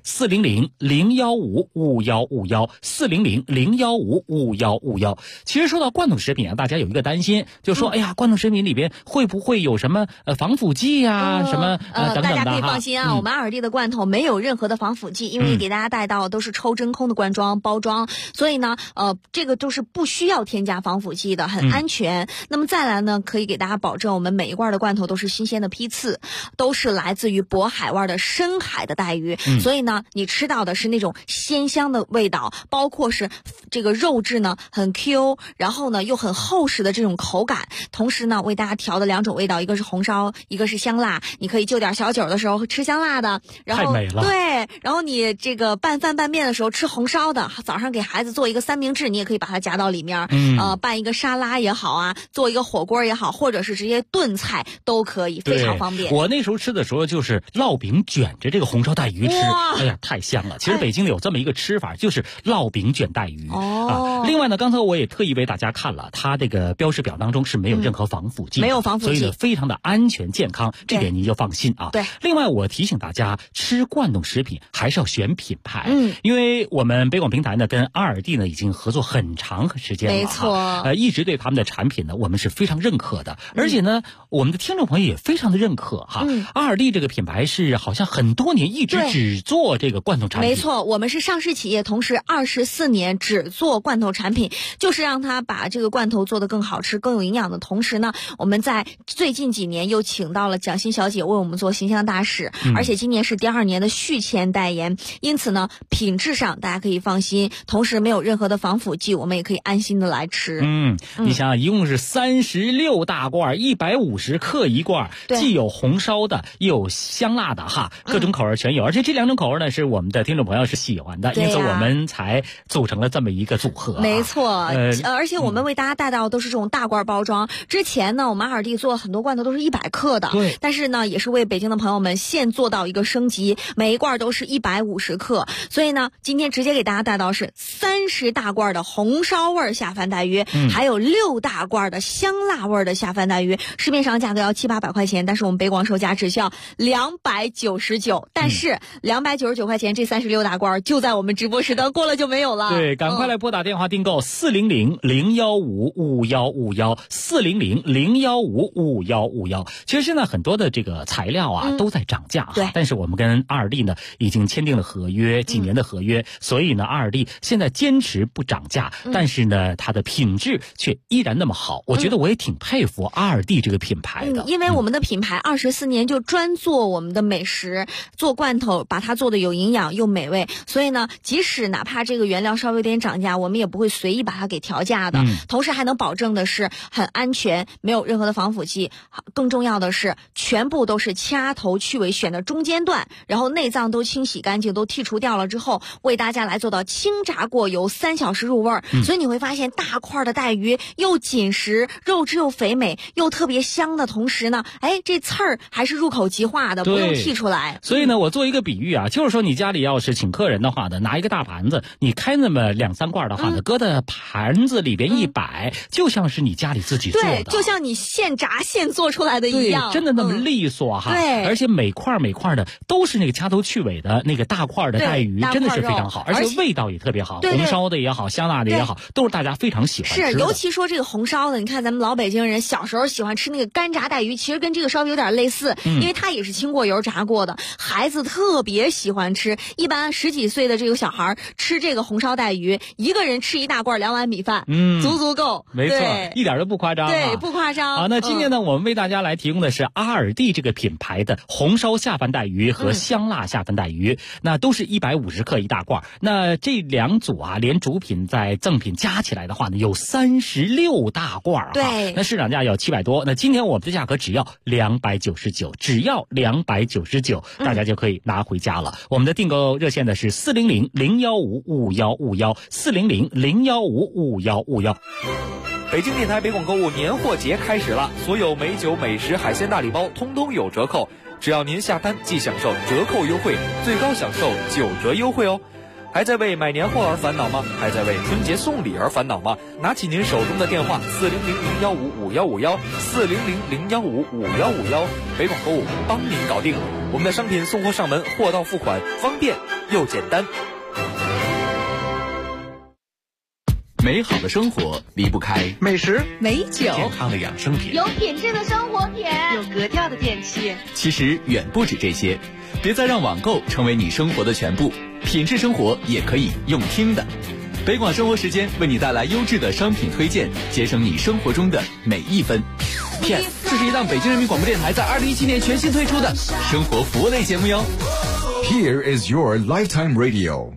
400-015-5151，400-015-5151。其实说到罐头食品啊，大家有一个担心，就说哎呀，罐头食品里边会不会有什么防腐剂啊，什么等等的。 大家可以放心啊，我们阿尔蒂的罐头没有任何的防腐剂，因为给大家带到都是抽真空的罐装包装，所以呢，这个都是不需要添加防腐剂的，很安全。那么再来呢，可以给大家保证，我们每一罐的罐头都是新鲜的批次，都是来自于渤海湾的深海的带鱼，所以呢，你吃到的是那种鲜香的味道，包括是这个肉质呢很 Q， 然后呢又很厚实的这种口感。同时呢，为大家调的2种味道，一个是红烧，一个是香辣。你可以就点小酒的时候吃香辣的，然后太美了。 对，然后你这个拌饭拌面的时候吃红烧的，早上给孩子做一个三明治，你也可以把它夹到里面，拌一个沙拉也好啊，做一个火锅也好，或者是直接炖菜都可以，非常方便。 我那时候吃的时候就是烙饼卷着这个红烧带鱼吃，哎呀，太香了。其实北京有这么一个吃法，就是烙饼卷带鱼。另外呢，刚才我也特意为大家看了，它这个标识表当中是没有任何防腐剂， 没有防腐剂， 所以呢非常的安全健康，这点您就放心啊。 对。 另外我提醒大家，吃罐头食品还是要选品牌，因为我们北广平台呢跟阿尔蒂呢已经合作很长时间了， 没错， 一直对他们的产品呢我们是非常认可的，而且呢我们的听众朋友也非常的认可哈。阿尔蒂这个品牌是好像很多年一直只做这个罐头产品， 没错，我们是上市企业，同时24年只做罐头产品，就是让它把这个罐头做得更好吃、更有营养的同时呢，我们在最近几年又请到了蒋欣小姐为我们做形象大使，而且今年是第2年的续签代言，因此呢，品质上大家可以放心，同时没有任何的防腐剂，我们也可以安心的来吃。 你想想，一共是36大罐，150克一罐，既有红烧的，又有香辣的哈，各种口味全有，而且这2种口味呢是我们的听众朋友是喜欢的，因此我们才组成了这么一个组合。 没错，而且我们为大家带到都是这种大罐包装。之前呢，我们阿尔蒂做很多罐头都是100克的， 对， 但是呢，也是为北京的朋友们现做到一个升级，每一罐都是150克，所以呢，今天直接给大家带到是30大罐的红烧味下饭带鱼，还有6大罐的香辣味的下饭带鱼，市面上价格要700-800块钱，但是我们北广售价只需要299，但是299块钱这36大罐就在我们直播时段过了就没有了。 对，赶快来拨打电话订购400-015-5151，400-015-5151。其实现在很多的这个材料啊都在涨价， 对， 但是我们跟阿尔蒂呢已经签订了合约，几年的合约，所以呢阿尔蒂现在坚持不涨价，但是呢它的品质却依然那么好，我觉得我也挺佩服阿尔蒂这个品牌的， 因为我们的品牌24年就专做我们的美食，做罐头，把它做的有营养又美味，所以呢即使哪怕这个原料稍微有点涨价，我们也不会随意把它给调价的，同时还能保证的是很安全，没有任何的防腐剂，更重要的是全部都是掐头去尾选的中间段，然后内脏都清洗干净，都剔除掉了之后，为大家来做到清炸过油3小时入味儿，所以你会发现大块的带鱼又紧实，肉质又肥美，又特别香的同时呢，这刺儿还是入口即化的，不用剔出来。 所以呢，我做一个比喻啊，就是说你家里要是请客人的话呢，拿一个大盘子，你开那么2-3罐的话呢，搁在盘子里边一摆，就像是你家里自己做的， 对，就像你现炸现做出来的一样， 对，真的那么利索哈。 对， 而且每块的都是那个掐头去尾的那个大块的带鱼，真的是非常好，而且味道也特别好，红烧的也好，香辣的也好，都是大家非常喜欢吃的。 是，尤其说这个红烧的，你看咱们老北京人小时候喜欢吃那个干炸带鱼，其实跟这个稍微有点类似，因为它也是清过油炸过的，孩子特别喜欢吃。一般10几岁的这个小孩吃这个红烧带鱼，一个人吃1大罐2碗米饭，足够。 没错，一点都不夸张， 对，不夸张。 好，那今天呢，我们为大家来提供的是阿尔蒂这个品牌的红烧下饭带鱼和香辣下饭带鱼，那都是150克一大罐。那这2组啊，连主品在赠品加起来的话呢，有36大罐。 对， 那市场价要700多，那今天我们的价格只要299，只要299，大家就可以拿回家了。我们的订购热线呢是400-015-5151，400-015-5151。 北京电台北广购物年货节开始了，所有美酒、美食、海鲜大礼包通通有折扣，只要您下单即享受折扣优惠，最高享受9折优惠哦。还在为买年货而烦恼吗？还在为春节送礼而烦恼吗？拿起您手中的电话，400-015-5151，400-015-5151，北广购物帮您搞定。我们的商品送货上门，货到付款，方便又简单。 美好的生活离不开美食、 美酒、 健康的养生品、 有品质的生活品、 有格调的电器。 其实远不止这些，别再让网购成为你生活的全部，品质生活也可以用听的。北广生活时间为你带来优质的商品推荐，节省你生活中的每一分。Yes， 这是一档北京人民广播电台在2017年全新推出的生活服务类节目哟。 Here is your lifetime radio。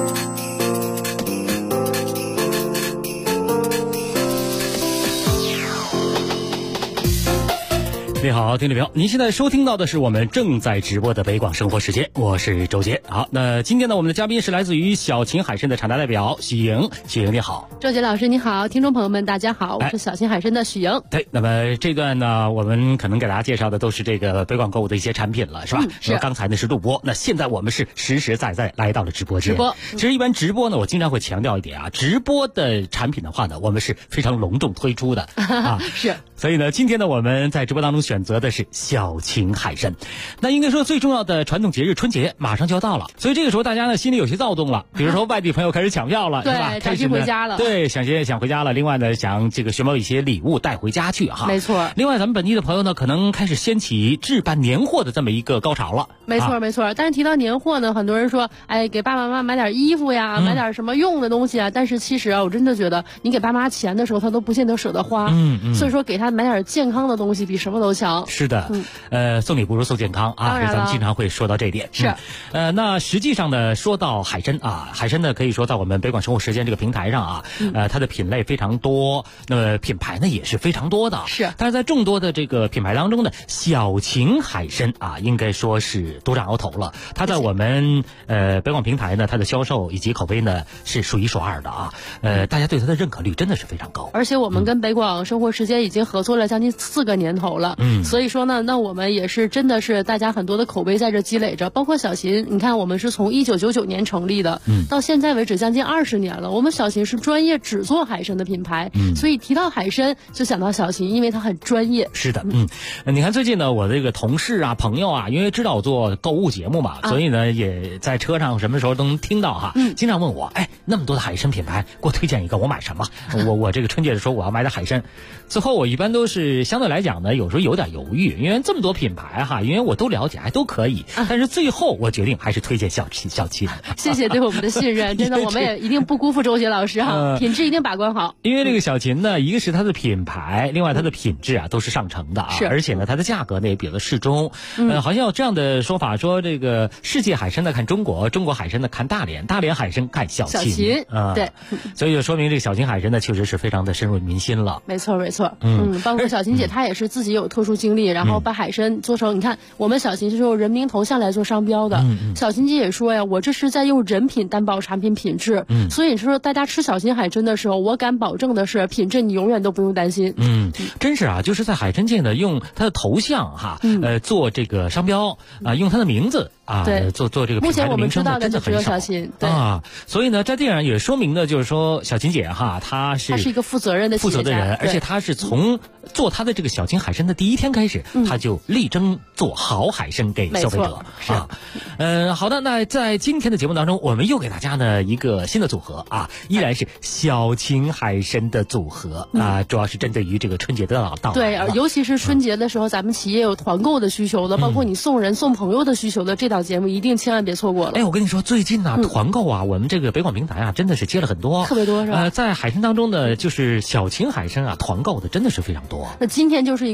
你好，听众朋友，您现在收听到的是我们正在直播的北广生活时间，我是周杰。好，那今天呢，我们的嘉宾是来自于小秦海参的厂家代表许莹。许莹你好。 周杰老师你好，听众朋友们大家好，我是小秦海参的许莹。 对，那么这段呢，我们可能给大家介绍的都是这个北广购物的一些产品了，是吧？ 是。 刚才呢是录播，那现在我们是实实在在来到了直播间。 直播。 其实一般直播呢，我经常会强调一点啊，直播的产品的话呢，我们是非常隆重推出的啊。 是。 所以呢，今天呢，我们在直播当中选择的是小秦海参。那应该说最重要的传统节日春节马上就要到了，所以这个时候大家呢心里有些躁动了，比如说外地朋友开始抢票了， 对， 是吧？ 开始回家了， 对，想回家了。另外呢，想这个寻找一些礼物带回家去哈。 没错。 另外，咱们本地的朋友呢，可能开始掀起置办年货的这么一个高潮了。 没错，没错。但是提到年货呢，很多人说，哎，给爸爸妈妈买点衣服呀，买点什么用的东西啊。但是其实啊，我真的觉得，你给爸妈钱的时候，他都不见得舍得花。所以说，给他买点健康的东西比什么都强。 是的，送礼不如送健康啊，所以咱们经常会说到这一点。 是， 那实际上呢，说到海参啊，海参呢可以说在我们北广生活时间这个平台上啊，它的品类非常多，那么品牌呢也是非常多的。 是， 但是在众多的这个品牌当中呢，小秦海参啊，应该说是独占鳌头了。它在我们北广平台呢，它的销售以及口碑呢是数一数二的啊。大家对它的认可率真的是非常高。 而且我们跟北广生活时间已经合作了将近4个年头了。所以说呢，那我们也是真的是大家很多的口碑在这积累着，包括小秦，你看我们是从1999年成立的，到现在为止将近20年了。我们小秦是专业只做海参的品牌，所以提到海参就想到小秦，因为它很专业。 是的，你看最近呢，我这个同事啊、朋友啊，因为知道我做购物节目嘛，所以呢也在车上什么时候都能听到哈，经常问我，哎，那么多的海参品牌，给我推荐一个，我买什么？我这个春节的时候我要买点海参，最后我一般都是相对来讲呢，有时候有点犹豫，因为这么多品牌哈，因为我都了解，还都可以，但是最后我决定还是推荐小秦。 谢谢对我们的信任，真的我们也一定不辜负周杰老师哈，品质一定把关好。 因为这个小秦呢，一个是它的品牌，另外它的品质啊都是上乘的啊，而且呢它的价格呢也比较适中。好像有这样的说法，说这个世界海参呢看中国，中国海参呢看大连，大连海参看小秦啊，对， 所以就说明这个小秦海参呢确实是非常的深入民心了。 没错，包括小秦姐她也是自己有特殊经历，然后把海参做成，你看我们小秦是用人名头像来做商标的。小秦姐也说呀，我这是在用人品担保产品品质。所以说大家吃小秦海参的时候，我敢保证的是品质你永远都不用担心。 真是啊，就是在海参界呢，用它的头像哈，做这个商标啊，用它的名字啊，做这个品牌的名称，真的很少啊。所以呢，在这样也说明呢，就是说小秦姐哈，她是一个负责任的人，而且她是从做她的这个小秦海参的第一天开始，她就力争做好海参给消费者啊。好的，那在今天的节目当中，我们又给大家呢一个新的组合啊，依然是小秦海参的组合啊，主要是针对于这个春节的到来。 对，尤其是春节的时候，咱们企业有团购的需求的，包括你送人送朋友的需求的，这档节目一定千万别错过了。 哎，我跟你说，最近呢团购啊，我们这个北广平台啊，真的是接了很多， 特别多是吧？ 在海参当中呢，就是小秦海参啊，团购的真的是非常多。 那今天就是一个团购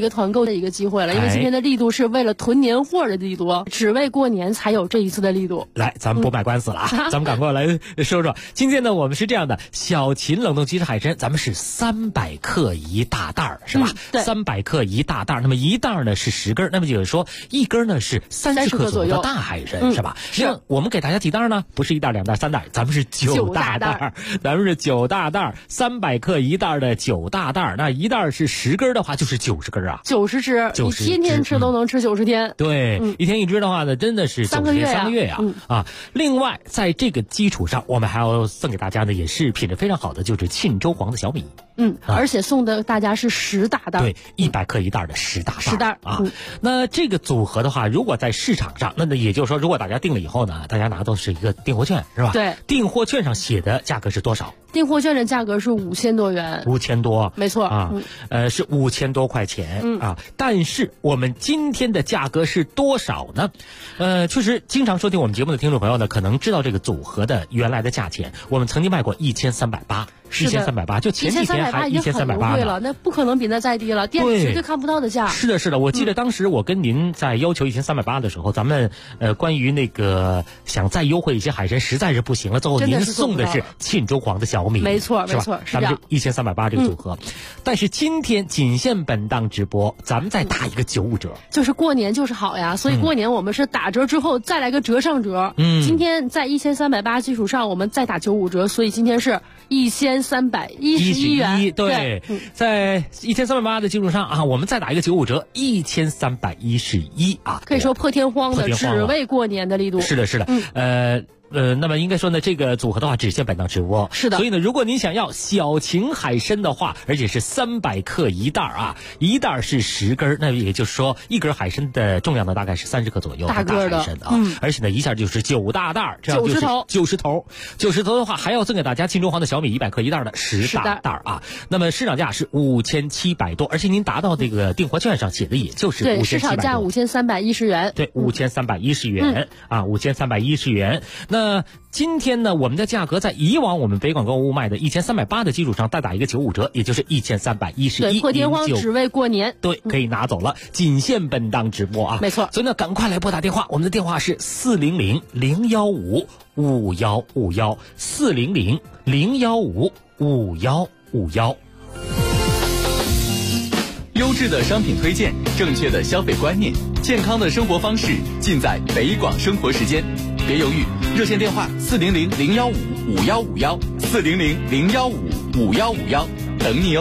的一个机会了，因为今天的力度是为了囤年货的力度，只为过年才有这一次的力度。 来，咱们不卖官司了啊，咱们赶快来说说。今天呢，我们是这样的，小秦冷冻鸡翅海参，咱们是300克一大袋儿，是吧？ 对 ，300克一大袋儿，那么一袋儿呢是10根，那么就是说一根呢是30克左右的大海参，是吧？ 是。 我们给大家几袋呢？不是1袋、2袋、3袋，咱们是9大袋，咱们是9大袋，300克一袋的9大袋，那一袋是10根的话，就是90根啊 ，90只，你天天吃都能吃90天。 对，一天一只的话呢，真的是 3个月呀，啊！另外，在这个基础上，我们还要送给大家的也是品质非常好的，就是沁州黄的小米。 而且送的大家是10大袋， 对，100克一袋的10大袋 ，10袋啊。那这个组合的话，如果在市场上，那也就是说，如果大家订了以后呢，大家拿到是一个订货券，是吧？ 对， 订货券上写的价格是多少？ 订货券的价格是5000多元 ，5000多， 没错啊，是5000多块钱啊。但是我们今天的价格是多少呢？确实，经常收听我们节目的听众朋友呢，可能知道这个组合的原来的价钱。我们曾经卖过1380，1380，就前几天还1380 了，那不可能比那再低了，店里绝对看不到的价。 是的，我记得当时我跟您在要求1380的时候，咱们关于那个想再优惠一些海参实在是不行了，最后您送的是沁州黄的小米， 没错， 是吧？咱们是1380这个组合，但是今天仅限本档直播，咱们再打一个95折， 就是过年就是好呀，所以过年我们是打折之后再来个折上折。今天在1380基础上，我们再打95折，所以今天是1311元。 对，在1380的基础上啊，我们再打一个95折，1311啊， 可以说破天荒的，只为过年的力度。 是的，那么应该说呢，这个组合的话只限本档直播， 是的。 所以呢，如果您想要小秦海参的话，而且是300克一袋啊，一袋是10根，那也就是说一根海参的重量呢大概是30克左右， 大个的海参啊，而且呢一下就是9大袋，这样就是90头的话，还要赠给大家沁州黄的小米100克一袋的10大袋啊。那么市场价是5700多，而且您达到这个订货券上写的也就是5700多， 对，市场价5310元， 对，5310元啊，5310元。那今天呢，我们的价格在以往我们北广购物卖的1380的基础上再打一个95折，也就是1311， 对，破天荒只为过年， 对，可以拿走了，仅限本档直播啊， 没错。 所以呢，赶快来拨打电话，我们的电话是400-015-5151，400-015-5151。 优质的商品推荐，正确的消费观念，健康的生活方式，尽在北广生活时间。别犹豫，热线电话400-015-5151，400-015-5151，等你哦。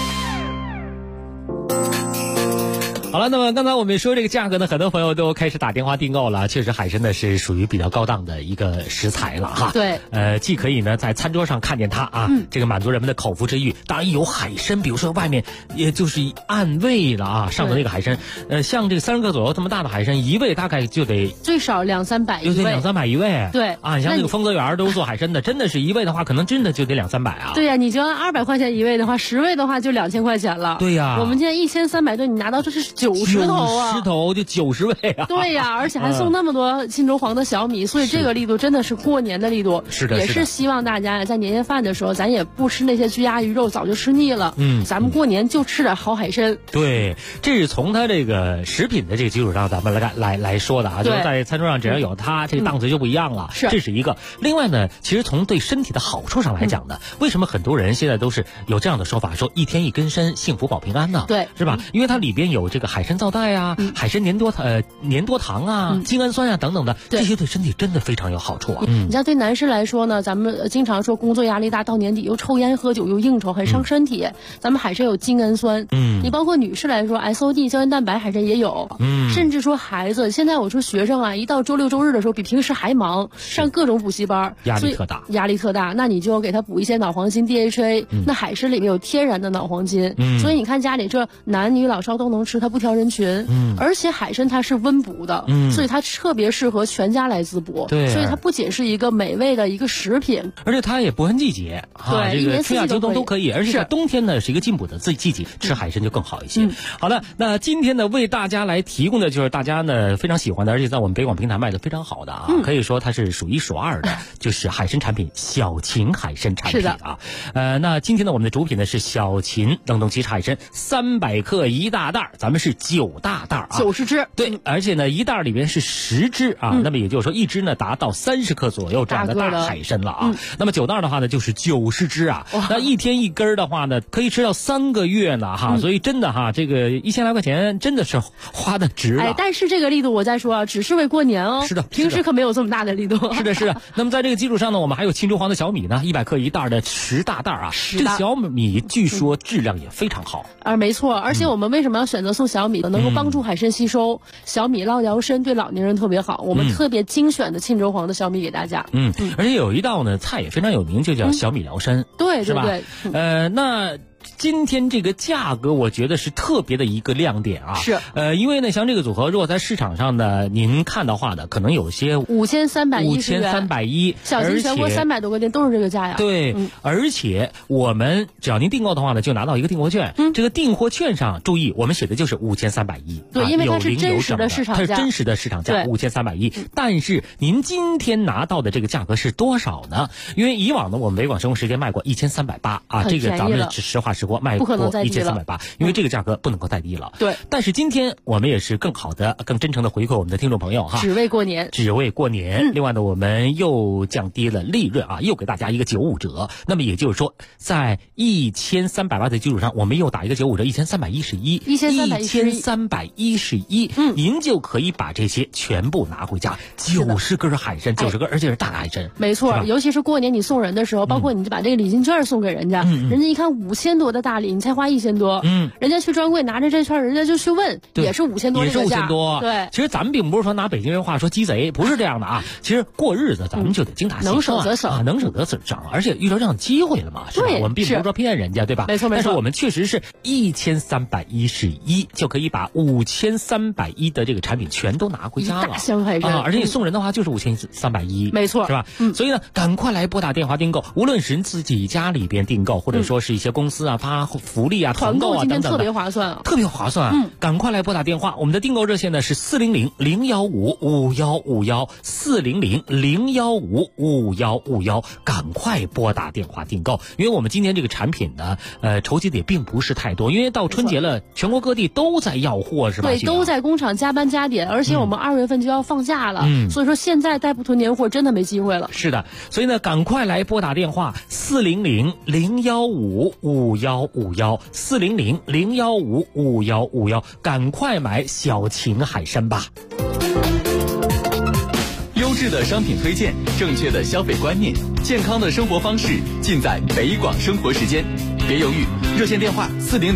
好了，那么刚才我们说这个价格呢，很多朋友都开始打电话订购了。确实，海参呢是属于比较高档的一个食材了哈。 对， 既可以呢在餐桌上看见它啊，这个满足人们的口腹之欲。当然有海参，比如说外面也就是按位了啊，上的那个海参，像这个30克左右这么大的海参，一位大概就得最少200-300一位， 有得200-300一位。 对啊，你像那个丰泽园都做海参的，真的是一位的话，可能真的就得200-300啊。 对呀，你就按200块钱一位的话，10位的话就2000块钱了。 对呀， 我们现在1300多，你拿到这是90头啊。 10头就90位啊！ 对呀，而且还送那么多沁州黄的小米，所以这个力度真的是过年的力度。 是的， 也是希望大家在年夜饭的时候，咱也不吃那些鸡鸭鱼肉，早就吃腻了。咱们过年就吃点好海参。 对，这是从它这个食品的这个基础上，咱们来说的啊，就是在餐桌上只要有它，这个档次就不一样了。 是， 这是一个。另外呢，其实从对身体的好处上来讲呢，为什么很多人现在都是有这样的说法，说1天1根参，幸福保平安呢？ 对， 是吧？因为它里边有这个海参皂苷啊，海参粘多糖啊，精氨酸啊等等的，这些对身体真的非常有好处啊。 你像对男士来说呢，咱们经常说工作压力大，到年底又抽烟喝酒又应酬，很伤身体。咱们海参有精氨酸，你包括女士来说 SOD 胶原蛋白海参也有，甚至说孩子，现在我说学生啊，一到周六周日的时候比平时还忙，上各种补习班， 压力特大，那你就给他补一些脑黄金 DHA，那海参里面有天然的脑黄金，所以你看家里这男女老少都能吃，它不挑人群，而且海参它是温补的，所以它特别适合全家来滋补。 对， 所以它不仅是一个美味的一个食品， 而且它也不分季节， 对， 这个春夏秋冬都可以。而且是冬天呢是一个进补的季节，吃海参就更好一些。好的，那今天呢为大家来提供的就是大家呢非常喜欢的，而且在我们北广平台卖的非常好的啊，可以说它是数一数二的，就是海参产品小秦海参产品啊。那今天呢我们的主品呢是小秦冷冻鸡翅海参300克一大袋，咱们是是9大袋啊 ，90只。 对，而且呢，一袋里边是10只啊，那么也就是说一只呢达到30克左右这样的大海参了啊。那么9袋的话呢，就是90只啊。那一天一根的话呢，可以吃到3个月呢哈。所以真的哈，这个1000来块钱真的是花的值了。 哎，但是这个力度我再说啊，只是为过年哦。 是的， 平时可没有这么大的力度。 是的，是的。那么在这个基础上呢，我们还有青州黄的小米呢，100克一袋的10大袋啊。这个小米据说质量也非常好。 没错，而且我们为什么要选择送小米呢？能够帮助海参吸收，小米捞腰参对老年人特别好。我们特别精选的青州黄的小米给大家。 而且有一道呢菜也非常有名，就叫小米辽参。 对， 是吧？ 那今天这个价格，我觉得是特别的一个亮点啊。 是， 因为呢，像这个组合，如果在市场上呢，您看的话呢，可能有些 5310，小型全国300多个店都是这个价呀。 对，而且我们只要您订购的话呢，就拿到一个订货券。这个订货券上注意，我们写的就是5310。 对，因为它是真实的市场价， 它是真实的市场价5310。但是您今天拿到的这个价格是多少呢？因为以往呢，我们北广生活时间卖过1380啊，这个咱们实话实说卖过1380，因为这个价格不能够再低了。 对， 但是今天我们也是更好的、更真诚的回馈我们的听众朋友哈， 只为过年。 另外呢，我们又降低了利润啊，又给大家一个95折。那么也就是说，在1380的基础上，我们又打一个95折，1311，您就可以把这些全部拿回家，90根海参，90根，而且是大海参。 没错，尤其是过年你送人的时候，包括你就把这个礼金券送给人家，人家一看5000多的大礼，你才花1000多，人家去专柜拿着这券，人家就去问，也是5000多， 也是5000多。 对， 其实咱们并不是说拿北京人话说鸡贼，不是这样的啊。其实过日子咱们就得精打细算， 能省则省， 能省则省，而且遇到这样的机会了嘛，是吧？我们并不是说骗人家，对吧？ 没错。 但是我们确实是1311就可以把5310的这个产品全都拿回家了， 大箱海参， 而且你送人的话就是5310， 没错， 是吧？所以呢，赶快来拨打电话订购，无论是自己家里边订购，或者说是一些公司啊发福利啊、团购啊等等的， 特别划算， 特别划算。赶快来拨打电话，我们的订购热线呢是400-015-5151，400-015-5151，赶快拨打电话订购。因为我们今天这个产品呢，筹集的也并不是太多，因为到春节了，全国各地都在要货，是吧？ 对，都在工厂加班加点，而且我们2月份就要放假了，所以说现在再不囤年货真的没机会了。 是的，所以呢，赶快来拨打电话400-015-5151，400-015-5151，赶快买小秦海参吧。 优质的商品推荐，正确的消费观念，健康的生活方式，尽在北广生活时间。别犹豫，热线电话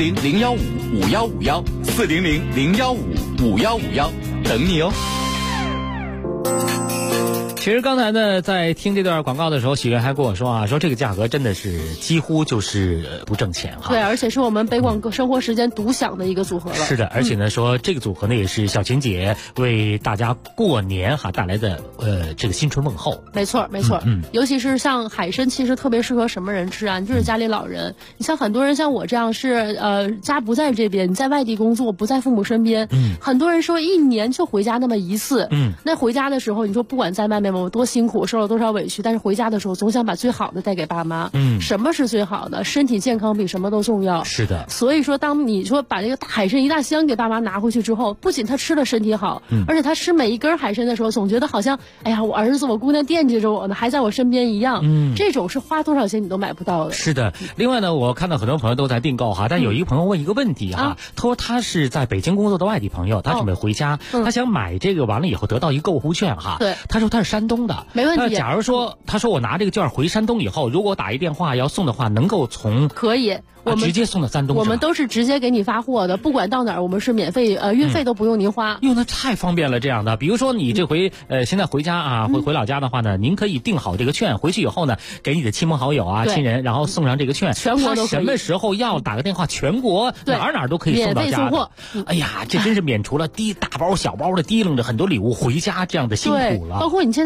400-015-5151，400-015-5151，等你哦。 其实刚才呢，在听这段广告的时候，喜源还跟我说啊，说这个价格真的是几乎就是不挣钱哈。 对，而且是我们北广生活时间独享的一个组合了。 是的，而且呢，说这个组合呢也是小秦姐为大家过年哈带来的这个新春问候。 没错。尤其是像海参，其实特别适合什么人吃啊？就是家里老人。你像很多人像我这样是家不在这边，你在外地工作，不在父母身边。很多人说一年就回家那么一次。那回家的时候，你说不管在外面我多辛苦，受了多少委屈，但是回家的时候总想把最好的带给爸妈。什么是最好的？身体健康比什么都重要。 是的。 所以说，当你说把这个大海参一大箱给爸妈拿回去之后，不仅他吃了身体好，而且他吃每一根海参的时候，总觉得好像，哎呀，我儿子、我姑娘惦记着我呢，还在我身边一样。这种是花多少钱你都买不到的。 是的。另外呢，我看到很多朋友都在订购哈，但有一个朋友问一个问题哈，他说他是在北京工作的外地朋友，他准备回家，他想买这个完了以后得到一个购物券哈。 对。 他说他是山东的， 没问题。 那假如说他说我拿这个券回山东以后，如果打一电话要送的话，能够从可以。我们直接送到山东， 我们都是直接给你发货的，不管到哪儿，我们是免费，运费都不用您花。 哟，那太方便了，这样的。比如说你这回现在回家啊，回老家的话呢，您可以订好这个券，回去以后呢，给你的亲朋好友啊、亲人，然后送上这个券， 全国都可以。 他什么时候要打个电话，全国哪都可以送到家的。哎呀，这真是免除了大包小包的提楞着很多礼物回家这样的辛苦了。 包括你现在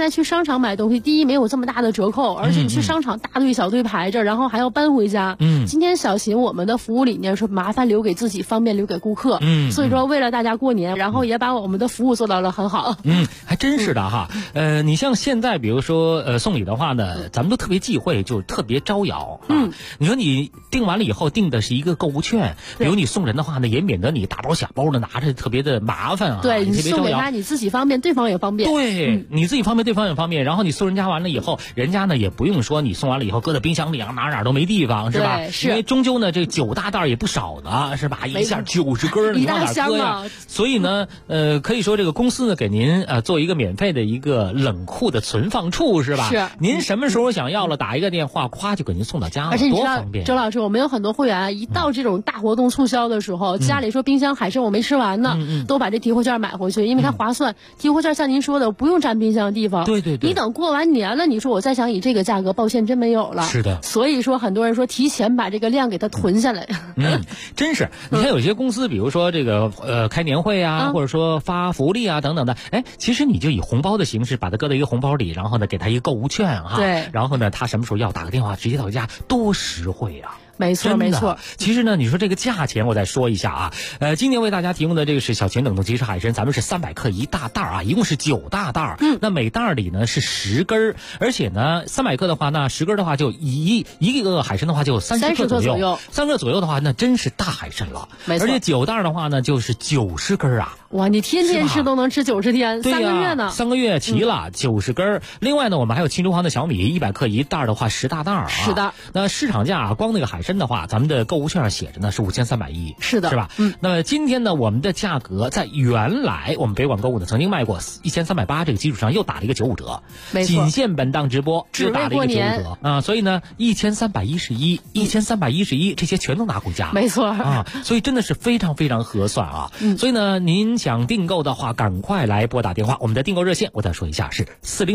在去商场买东西，第一没有这么大的折扣，而且你去商场大队小队排着，然后还要搬回家。今天小秦我们的服务理念是麻烦留给自己，方便留给顾客。所以说为了大家过年，然后也把我们的服务做到了很好。 还真是的哈。你像现在比如说送礼的话呢，咱们都特别忌讳，就特别招摇。你说你订完了以后订的是一个购物券，比如你送人的话呢，也免得你大包小包的拿着特别的麻烦啊。 对，你送给他，你自己方便，对方也方便。 对，你自己方便，对方也方便。然后你送人家完了以后，人家呢也不用说你送完了以后搁在冰箱里啊，哪都没地方，是吧？ 是。 因为终究呢，这9大袋也不少呢，是吧？一下90根，你往哪搁呀？所以呢，可以说这个公司呢给您做一个免费的一个冷库的存放处，是吧？ 是。 您什么时候想要了，打一个电话，咵就给您送到家了， 而且你知道， 多方便。 周老师，我们有很多会员一到这种大活动促销的时候，家里说冰箱海参我没吃完呢，都把这提货券买回去，因为它划算。提货券像您说的，不用占冰箱的地方。 对。 你等过完年了，你说我再想以这个价格，抱歉真没有了。 是的。 所以说很多人说提前把这个量给它囤下来。 真是。你看有些公司，比如说这个开年会啊，或者说发福利啊等等的，其实你就以红包的形式把它搁到一个红包里，然后呢给他一个购物券哈。 对。 然后呢他什么时候要打个电话直接到家，多实惠啊。 没错。 其实呢，你说这个价钱，我再说一下啊。今年为大家提供的这个是小秦冷冻即食海参，咱们是300克一大袋啊，一共是9大袋。那每袋里呢是10根，而且呢300克的话，那10根的话就一个海参的话就30克左右，3克左右的话那真是大海参了。 没错。 而且9袋的话呢就是90根啊。 哇，你天天吃都能吃90天，3个月呢 ？3个月齐了，90根。另外呢，我们还有青州黄的小米100克一袋的话10大袋啊。 是的。 那市场价光那个海参的话，咱们的购物券上写着呢是5310。 是的。 是吧？那么今天呢，我们的价格在原来我们北广购物呢曾经卖过1380这个基础上又打了一个95折。 没错。 仅限本档直播只打了一个95折啊，所以呢1311这些全都拿回家。 没错啊，所以真的是非常非常合算啊。所以呢，您想订购的话，赶快来拨打电话。我们的订购热线我再说一下是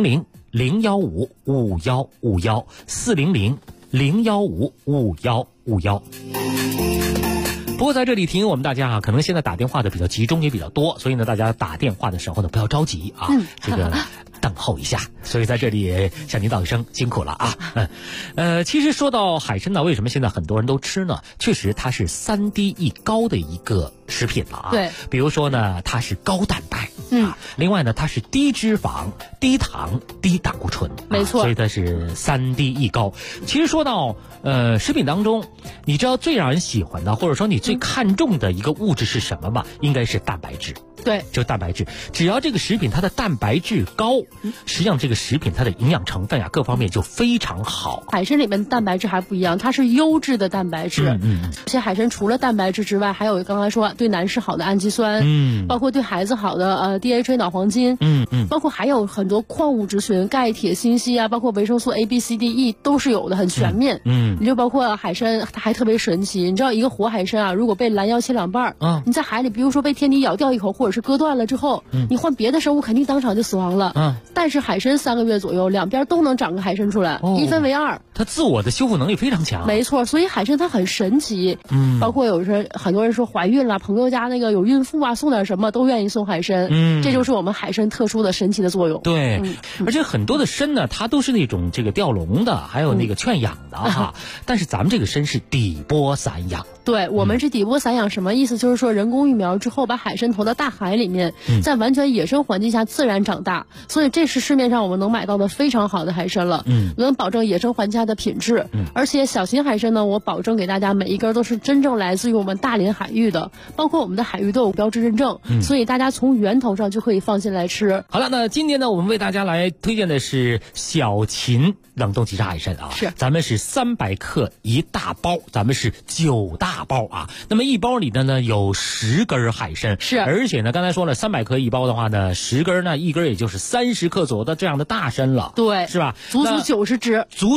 400-015-5151，400-015-5151。不过在这里提醒我们大家可能现在打电话的比较集中也比较多，所以呢大家打电话的时候呢不要着急啊，这个等候一下。所以在这里也向您道一声辛苦了啊。其实说到海参呢，为什么现在很多人都吃呢？确实它是3低一高的一个食品了啊。 对。 比如说呢，它是高蛋白。另外呢，它是低脂肪、低糖、低胆固醇。 没错。 所以它是3低一高。其实说到食品当中，你知道最让人喜欢的，或者说你最看重的一个物质是什么吗？应该是蛋白质。 对， 就蛋白质，只要这个食品它的蛋白质高，实际上这个食品它的营养成分各方面就非常好。 海参里面的蛋白质还不一样，它是优质的蛋白质。而且海参除了蛋白质之外，还有刚才说对男士好的氨基酸，包括对孩子好的DHA 脑黄金，包括还有很多矿物质群，钙、铁、锌、硒包括维生素 A、B、C、D、E 都是有的，很全面。你就包括海参，它还特别神奇。你知道一个活海参如果被拦腰切2半，你在海里，比如说被天敌咬掉一口，或者是割断了之后，你换别的生物肯定当场就死亡了。但是海参3个月左右，两边都能长个海参出来，一分为2。 它自我的修复能力非常强。 没错，所以海参它很神奇。包括有时很多人说怀孕了，朋友家那个有孕妇送点什么都愿意送海参。这就是我们海参特殊的神奇的作用。 对，而且很多的参呢，它都是那种这个吊笼的，还有那个劝养的哈。但是咱们这个参是底波散养。 对，我们是底波散养，什么意思？就是说人工育苗之后把海参投到大海里面，在完全野生环境下自然长大，所以这是市面上我们能买到的非常好的海参了。能保证野生环境下的品质。而且小型海参呢，我保证给大家每一根都是真正来自于我们大连海域的，包括我们的海域都有标志认证，所以大家从源头上就可以放心来吃。 好了，那今天呢，我们为大家来推荐的是小秦冷冻即食海参啊。 是， 咱们是300克一大包，咱们是9大包啊。那么一包里呢有10根海参。 是， 而且呢刚才说了300克一包的话呢，10根呢一根也就是30克左右的这样的大参了。 对， 是吧？ 足足90只。 足足90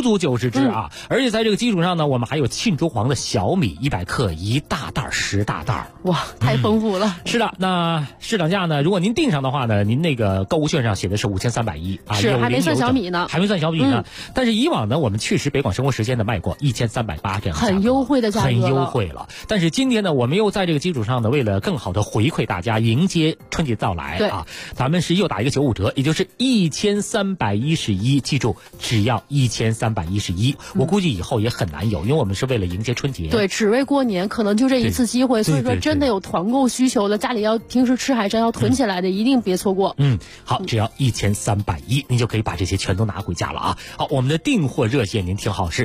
60只啊。而且在这个基础上呢，我们还有庆州黄的小米100克1大袋10大袋。 哇，太丰富了。 是的，那市场价呢，如果您订上的话呢，您那个购物券上写的是5310啊， 是还没算小米呢， 还没算小米呢。但是以往呢，我们确实北广生活时间呢卖过1380这样， 很优惠的价格， 很优惠了。但是今天呢，我们又在这个基础上呢，为了更好的回馈大家，迎接春节到来啊，咱们是又打一个95折，也就是1311，记住只要1311。我估计以后也很难有，因为我们是为了迎接春节， 对，只为过年，可能就这一次机会。所以说，真的有团购需求的，家里要平时吃海参要囤起来的，一定别错过。 好，只要1310，你就可以把这些全都拿回家了啊。好，我们的订货热线您听好，是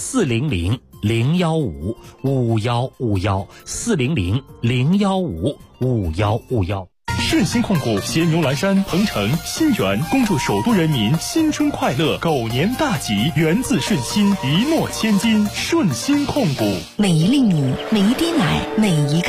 400-015-515，400-015-515。 顺心控股携牛栏山、鹏城、新源，恭祝首都人民新春快乐，狗年大吉，源自顺心，一诺千金。顺心控股， 每一粒米，每一滴奶，每一个